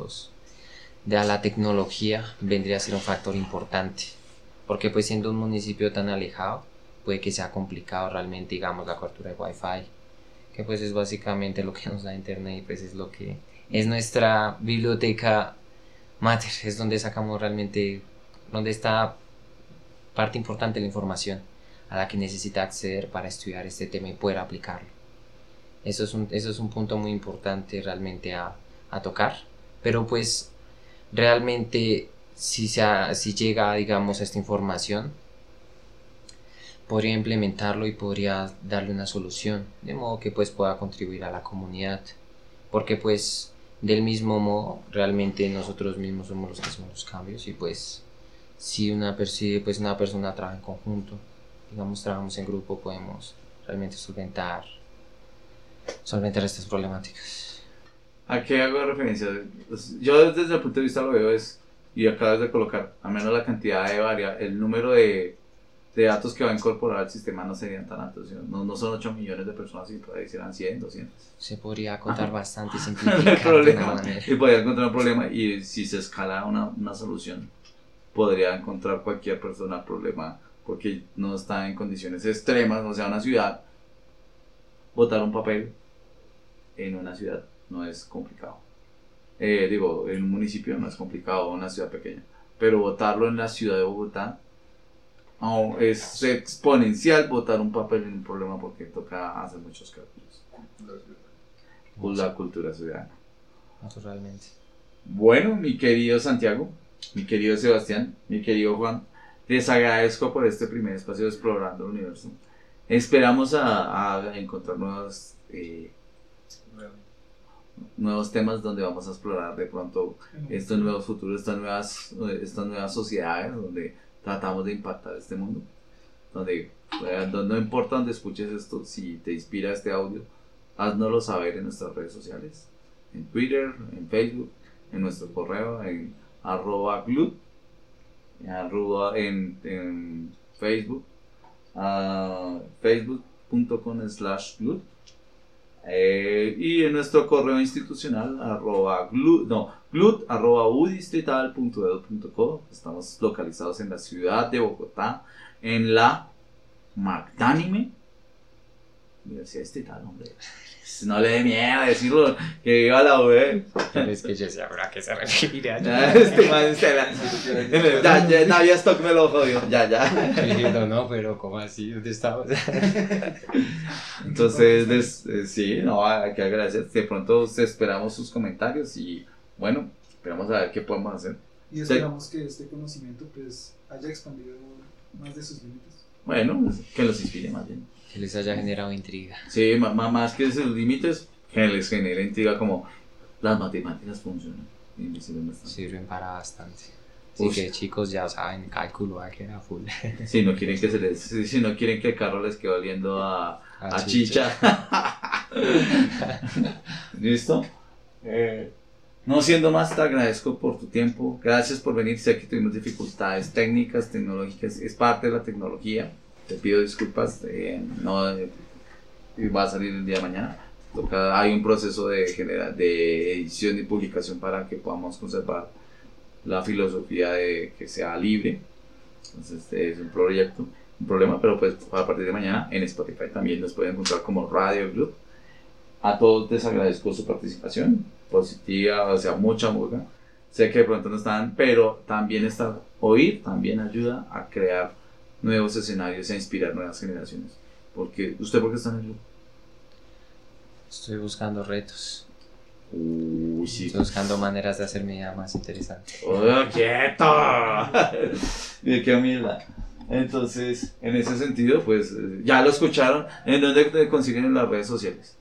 de la tecnología, vendría a ser un factor importante. Porque pues siendo un municipio tan alejado, puede que sea complicado realmente, digamos, la cobertura de Wi-Fi, que pues es básicamente lo que nos da internet y pues es lo que es nuestra biblioteca mater, es donde sacamos realmente, donde está parte importante de la información a la que necesita acceder para estudiar este tema y poder aplicarlo. Eso es un punto muy importante realmente a tocar, pero pues realmente si llega, digamos, esta información, podría implementarlo y podría darle una solución, de modo que pues pueda contribuir a la comunidad, porque pues del mismo modo realmente nosotros mismos somos los que hacemos los cambios y pues si una persona trabaja en conjunto, digamos trabajamos en grupo, podemos realmente solventar estas problemáticas. ¿A qué hago referencia? Yo desde el punto de vista lo veo y acabas de colocar, al menos la cantidad el número de datos que va a incorporar al sistema no serían tan altos, no son 8 millones de personas, y por ahí serán 100, 200. Se podría contar bastante y El simplificar de una manera. y podría encontrar un problema y si se escala una solución, podría encontrar cualquier persona el problema porque no está en condiciones extremas, o sea, una ciudad, botar un papel en una ciudad no es complicado. En un municipio no es complicado, una ciudad pequeña, pero botarlo en la ciudad de Bogotá es exponencial botar un papel en un problema porque toca hacer muchos cálculos. La cultura ciudadana. Naturalmente. Bueno, mi querido Santiago, mi querido Sebastián, mi querido Juan, les agradezco por este primer espacio de Explorando el Universo. Esperamos a encontrar nuevos temas donde vamos a explorar de pronto estos nuevos futuros, estas nuevas sociedades donde tratamos de impactar este mundo. Donde no importa donde escuches esto, si te inspira este audio, háznoslo saber en nuestras redes sociales, en Twitter, en Facebook, en nuestro correo, en @glut, en Facebook, facebook.com/glut, y en nuestro correo institucional glut@udistrital.edu.co. Estamos localizados en la ciudad de Bogotá, en la Magdánime Universidad Distrital, hombre. No le dé miedo decirlo, que viva la UE. Es que yo decía, ¿a qué se refiere? Este man ya Nadia Stock me lo jodió. Ya. Diciendo, no, pero ¿cómo así? ¿Dónde estamos? Entonces, sí, no, hay que agradecer. De pronto esperamos sus comentarios y bueno, esperamos a ver qué podemos hacer. Y esperamos que este conocimiento pues haya expandido más de sus límites. Bueno, que los inspire más bien. Que les haya generado intriga. Sí, más que sus límites, que les genere intriga como las matemáticas funcionan. Y sirven para bastante. Así que chicos ya saben, cálculo álgebra full. Si no quieren que el carro les quede oliendo a chicha. ¿Listo? No siendo más, te agradezco por tu tiempo. Gracias por venir. Sé que tuvimos dificultades técnicas, tecnológicas. Es parte de la tecnología. Te pido disculpas. No va a salir el día de mañana. Hay un proceso de edición y publicación para que podamos conservar la filosofía de que sea libre. Entonces es un problema, pero pues a partir de mañana en Spotify también nos pueden encontrar como Radio Glut. A todos les agradezco su participación positiva, o sea, mucha música. Sé que de pronto no están, pero también oír también ayuda a crear nuevos escenarios e inspirar nuevas generaciones. Porque, ¿usted por qué está en el grupo? Estoy buscando retos. Uy, sí. Estoy buscando maneras de hacer mi vida más interesante. ¡Oh, quieto! ¡Qué humildad! Entonces, en ese sentido, pues, ya lo escucharon. ¿En dónde te consiguen en las redes sociales?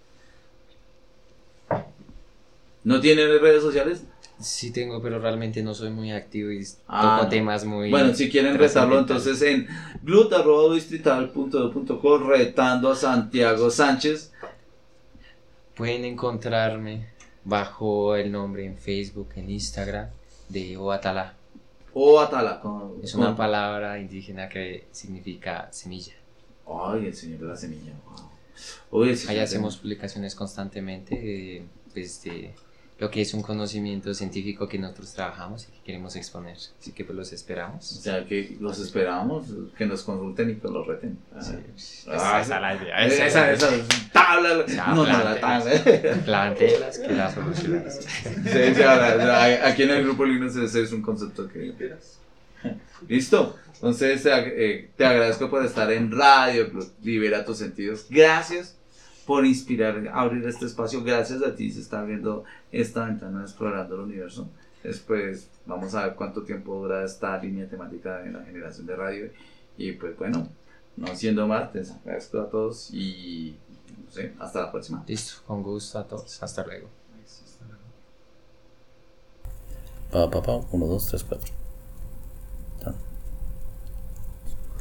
¿No tienen redes sociales? Sí tengo, pero realmente no soy muy activo y toco temas muy... Bueno, si quieren retarlo, entonces en glut@distrital.edu.co, retando a Santiago Sánchez. Pueden encontrarme bajo el nombre en Facebook, en Instagram, de Oatala. Oatala. Es una palabra indígena que significa semilla. Ay, el señor de la semilla, wow. Oye, ahí hacemos publicaciones constantemente de lo que es un conocimiento científico que nosotros trabajamos y que queremos exponer. Así que pues los esperamos. O sea, que los esperamos, que nos consulten y que los reten. Sí. Esa es la idea. Esa tabla. No, la tabla. Plantelas que las soluciones. Sí, aquí en el grupo Linux ese es un concepto que... ¿Listo? Entonces te agradezco por estar en Radio Glut, Libera tus sentidos. Gracias por inspirar, abrir este espacio. Gracias a ti se está abriendo esta ventana explorando el universo. Después vamos a ver cuánto tiempo dura esta línea temática en la generación de radio. Y pues bueno, no siendo más, les agradezco a todos y no sé, hasta la próxima. Listo, con gusto a todos. Hasta luego. 1, 2, 3, 4.